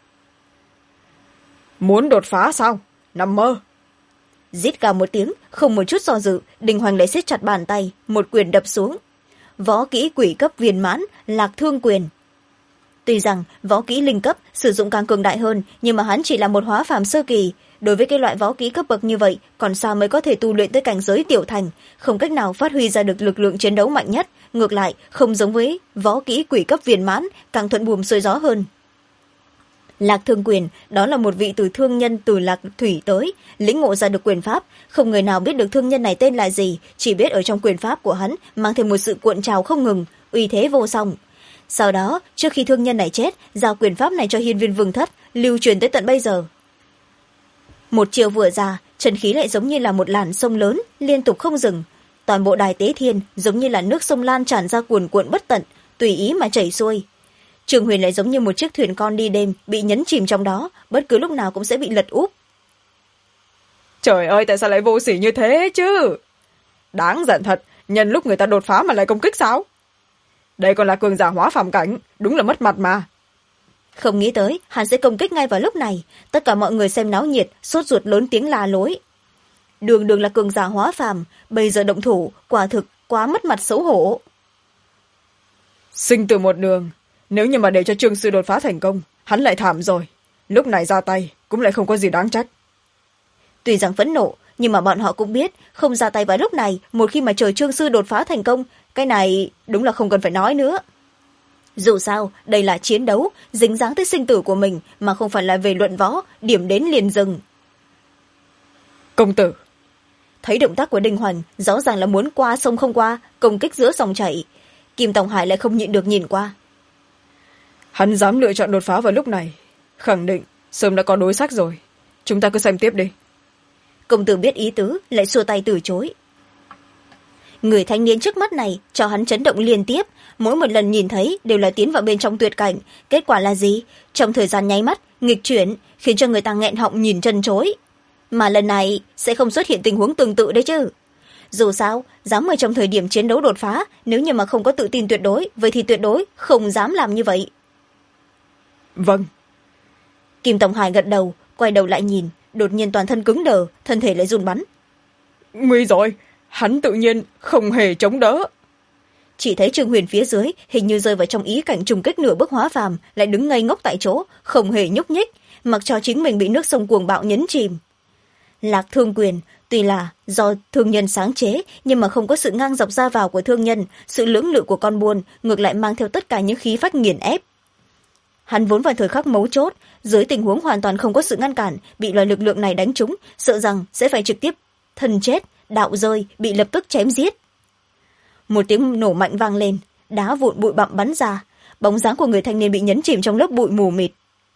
Muốn đột phá sao? Nằm mơ. Rít cao một tiếng, không một chút do dự, Đinh Hoành lại siết chặt bàn tay, một quyền đập xuống. Võ kỹ quỷ cấp viên mãn, Lạc Thương Quyền. Tuy rằng võ kỹ linh cấp sử dụng càng cường đại hơn, nhưng mà hắn chỉ là một hóa phàm sơ kỳ. Đối với cái loại võ kỹ cấp bậc như vậy, còn sao mới có thể tu luyện tới cảnh giới tiểu thành, không cách nào phát huy ra được lực lượng chiến đấu mạnh nhất. Ngược lại, không giống với võ kỹ quỷ cấp viên mãn, càng thuận buồm xuôi gió hơn. Lạc Thương Quyền, đó là một vị từ thương nhân từ Lạc Thủy tới, lĩnh ngộ ra được quyền pháp. Không người nào biết được thương nhân này tên là gì, chỉ biết ở trong quyền pháp của hắn mang thêm một sự cuộn trào không ngừng, uy thế vô song. Sau đó, trước khi thương nhân này chết, giao quyền pháp này cho Hiên Viên Vương Thất, lưu truyền tới tận bây giờ. Một chiều vừa ra, chân khí lại giống như là một làn sông lớn, liên tục không dừng. Toàn bộ đài Tế Thiên giống như là nước sông lan tràn ra cuồn cuộn bất tận, tùy ý mà chảy xuôi. Trường Huyền lại giống như một chiếc thuyền con đi đêm, bị nhấn chìm trong đó, bất cứ lúc nào cũng sẽ bị lật úp. Trời ơi, tại sao lại vô sỉ như thế chứ? Đáng giận thật, nhân lúc người ta đột phá mà lại công kích sao? Đây còn là cường giả hóa phàm cảnh, đúng là mất mặt mà. Không nghĩ tới, hắn sẽ công kích ngay vào lúc này. Tất cả mọi người xem náo nhiệt, sốt ruột lớn tiếng la lối. Đường đường là cường giả hóa phàm, bây giờ động thủ, quả thực quá mất mặt xấu hổ. Sinh từ một đường, nếu như mà để cho Trương sư đột phá thành công, hắn lại thảm rồi. Lúc này ra tay, cũng lại không có gì đáng trách. Tuy rằng phẫn nộ, nhưng mà bọn họ cũng biết không ra tay vào lúc này, một khi mà trời trương sư đột phá thành công, cái này đúng là không cần phải nói nữa. Dù sao đây là chiến đấu dính dáng tới sinh tử của mình, mà không phải là về luận võ điểm đến liền dừng. Công tử. Thấy động tác của Đinh Hoành rõ ràng là muốn qua sông không qua, công kích giữa dòng chảy, Kim Tòng Hải lại không nhịn được nhìn qua. Hắn dám lựa chọn đột phá vào lúc này, khẳng định sớm đã có đối sách rồi. Chúng ta cứ xem tiếp đi. Công tử biết ý tứ, lại xua tay từ chối. Người thanh niên trước mắt này cho hắn chấn động liên tiếp, mỗi một lần nhìn thấy đều là tiến vào bên trong tuyệt cảnh. Kết quả là gì? Trong thời gian nháy mắt nghịch chuyển, khiến cho người ta nghẹn họng nhìn chân chối. Mà lần này sẽ không xuất hiện tình huống tương tự đấy chứ. Dù sao dám ở trong thời điểm chiến đấu đột phá, nếu như mà không có tự tin tuyệt đối, vậy thì tuyệt đối không dám làm như vậy. Vâng. Kim Tòng Hải gật đầu, quay đầu lại nhìn, đột nhiên toàn thân cứng đờ, thân thể lại run bắn. Nguy rồi, hắn tự nhiên không hề chống đỡ. Chỉ thấy Trương Huyền phía dưới hình như rơi vào trong ý cảnh trùng kích nửa bước hóa phàm, lại đứng ngây ngốc tại chỗ, không hề nhúc nhích, mặc cho chính mình bị nước sông cuồng bạo nhấn chìm. Lạc Thương Quyền tuy là do thương nhân sáng chế, nhưng mà không có sự ngang dọc ra vào của thương nhân, sự lưỡng lự của con buôn, ngược lại mang theo tất cả những khí phách nghiền ép. Hắn vốn vào thời khắc mấu chốt, dưới tình huống hoàn toàn không có sự ngăn cản, bị loại lực lượng này đánh trúng, sợ rằng sẽ phải trực tiếp thân chết, đạo rơi, bị lập tức chém giết. Một tiếng nổ mạnh vang lên, đá vụn bụi bặm bắn ra, bóng dáng của người thanh niên bị nhấn chìm trong lớp bụi mù mịt.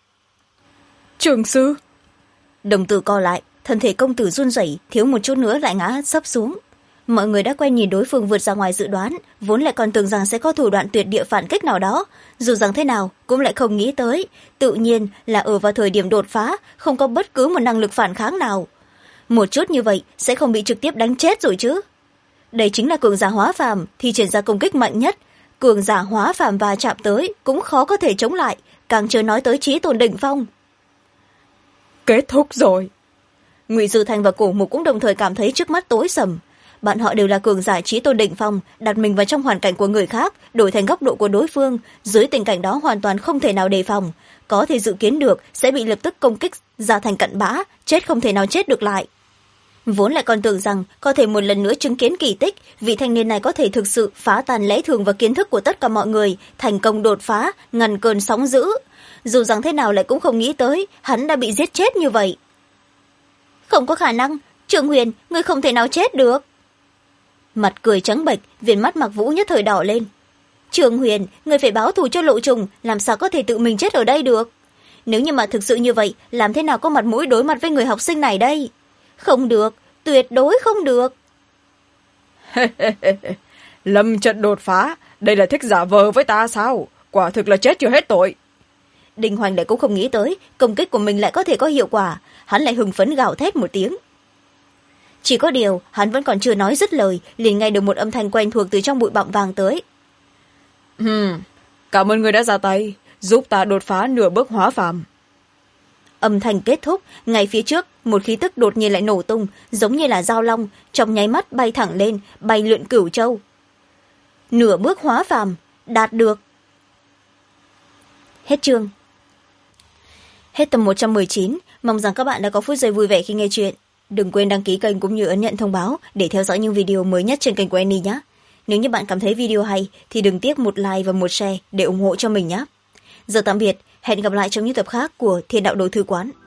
Trường sư. Đồng tử co lại, thân thể công tử run rẩy, thiếu một chút nữa lại ngã sấp xuống. Mọi người đã quen nhìn đối phương vượt ra ngoài dự đoán, vốn lại còn tưởng rằng sẽ có thủ đoạn tuyệt địa phản kích nào đó, dù rằng thế nào cũng lại không nghĩ tới, tự nhiên là ở vào thời điểm đột phá, không có bất cứ một năng lực phản kháng nào. Một chút như vậy sẽ không bị trực tiếp đánh chết rồi chứ. Đây chính là cường giả hóa phàm thì triển ra công kích mạnh nhất, cường giả hóa phàm và chạm tới cũng khó có thể chống lại, càng chưa nói tới chí tôn đỉnh phong. Kết thúc rồi. Ngụy Dư Thanh và Cổ Mục cũng đồng thời cảm thấy trước mắt tối sầm. Bọn họ đều là cường giả chí tôn đỉnh phong, đặt mình vào trong hoàn cảnh của người khác, đổi thành góc độ của đối phương, dưới tình cảnh đó hoàn toàn không thể nào đề phòng, có thể dự kiến được sẽ bị lập tức công kích ra thành cặn bã, chết không thể nào chết được lại. Vốn lại còn tưởng rằng có thể một lần nữa chứng kiến kỳ tích, vị thanh niên này có thể thực sự phá tan lẽ thường và kiến thức của tất cả mọi người, thành công đột phá, ngăn cơn sóng dữ. Dù rằng thế nào lại cũng không nghĩ tới hắn đã bị giết chết như vậy. Không có khả năng, Trương Huyền, ngươi không thể nào chết được. Mặt cười trắng bệch, viền mắt Mạc Vũ nhất thời đỏ lên. Trương Huyền, ngươi phải báo thù cho Lộ Trùng, làm sao có thể tự mình chết ở đây được. Nếu như mà thực sự như vậy, làm thế nào có mặt mũi đối mặt với người học sinh này đây? Không được, tuyệt đối không được. Lâm trận đột phá, đây là thích giả vờ với ta sao? Quả thực là chết chưa hết tội. Đinh Hoành lại cũng không nghĩ tới công kích của mình lại có thể có hiệu quả, hắn lại hưng phấn gào thét một tiếng. Chỉ có điều hắn vẫn còn chưa nói dứt lời, liền nghe được một âm thanh quen thuộc từ trong bụi bặm vang tới. Cảm ơn người đã ra tay giúp ta đột phá nửa bước hóa phàm. Âm thanh kết thúc, ngay phía trước một khí tức đột nhiên lại nổ tung, giống như là dao long, trong nháy mắt bay thẳng lên, bay lượn cửu châu. Nửa bước hóa phàm đạt được. Hết chương. Hết tập 119, mong rằng các bạn đã có phút giây vui vẻ khi nghe chuyện. Đừng quên đăng ký kênh cũng như ấn nhận thông báo để theo dõi những video mới nhất trên kênh của Annie nhé. Nếu như bạn cảm thấy video hay thì đừng tiếc một like và một share để ủng hộ cho mình nhé. Giờ tạm biệt, hẹn gặp lại trong những tập khác của Thiên Đạo Đồ Thư Quán.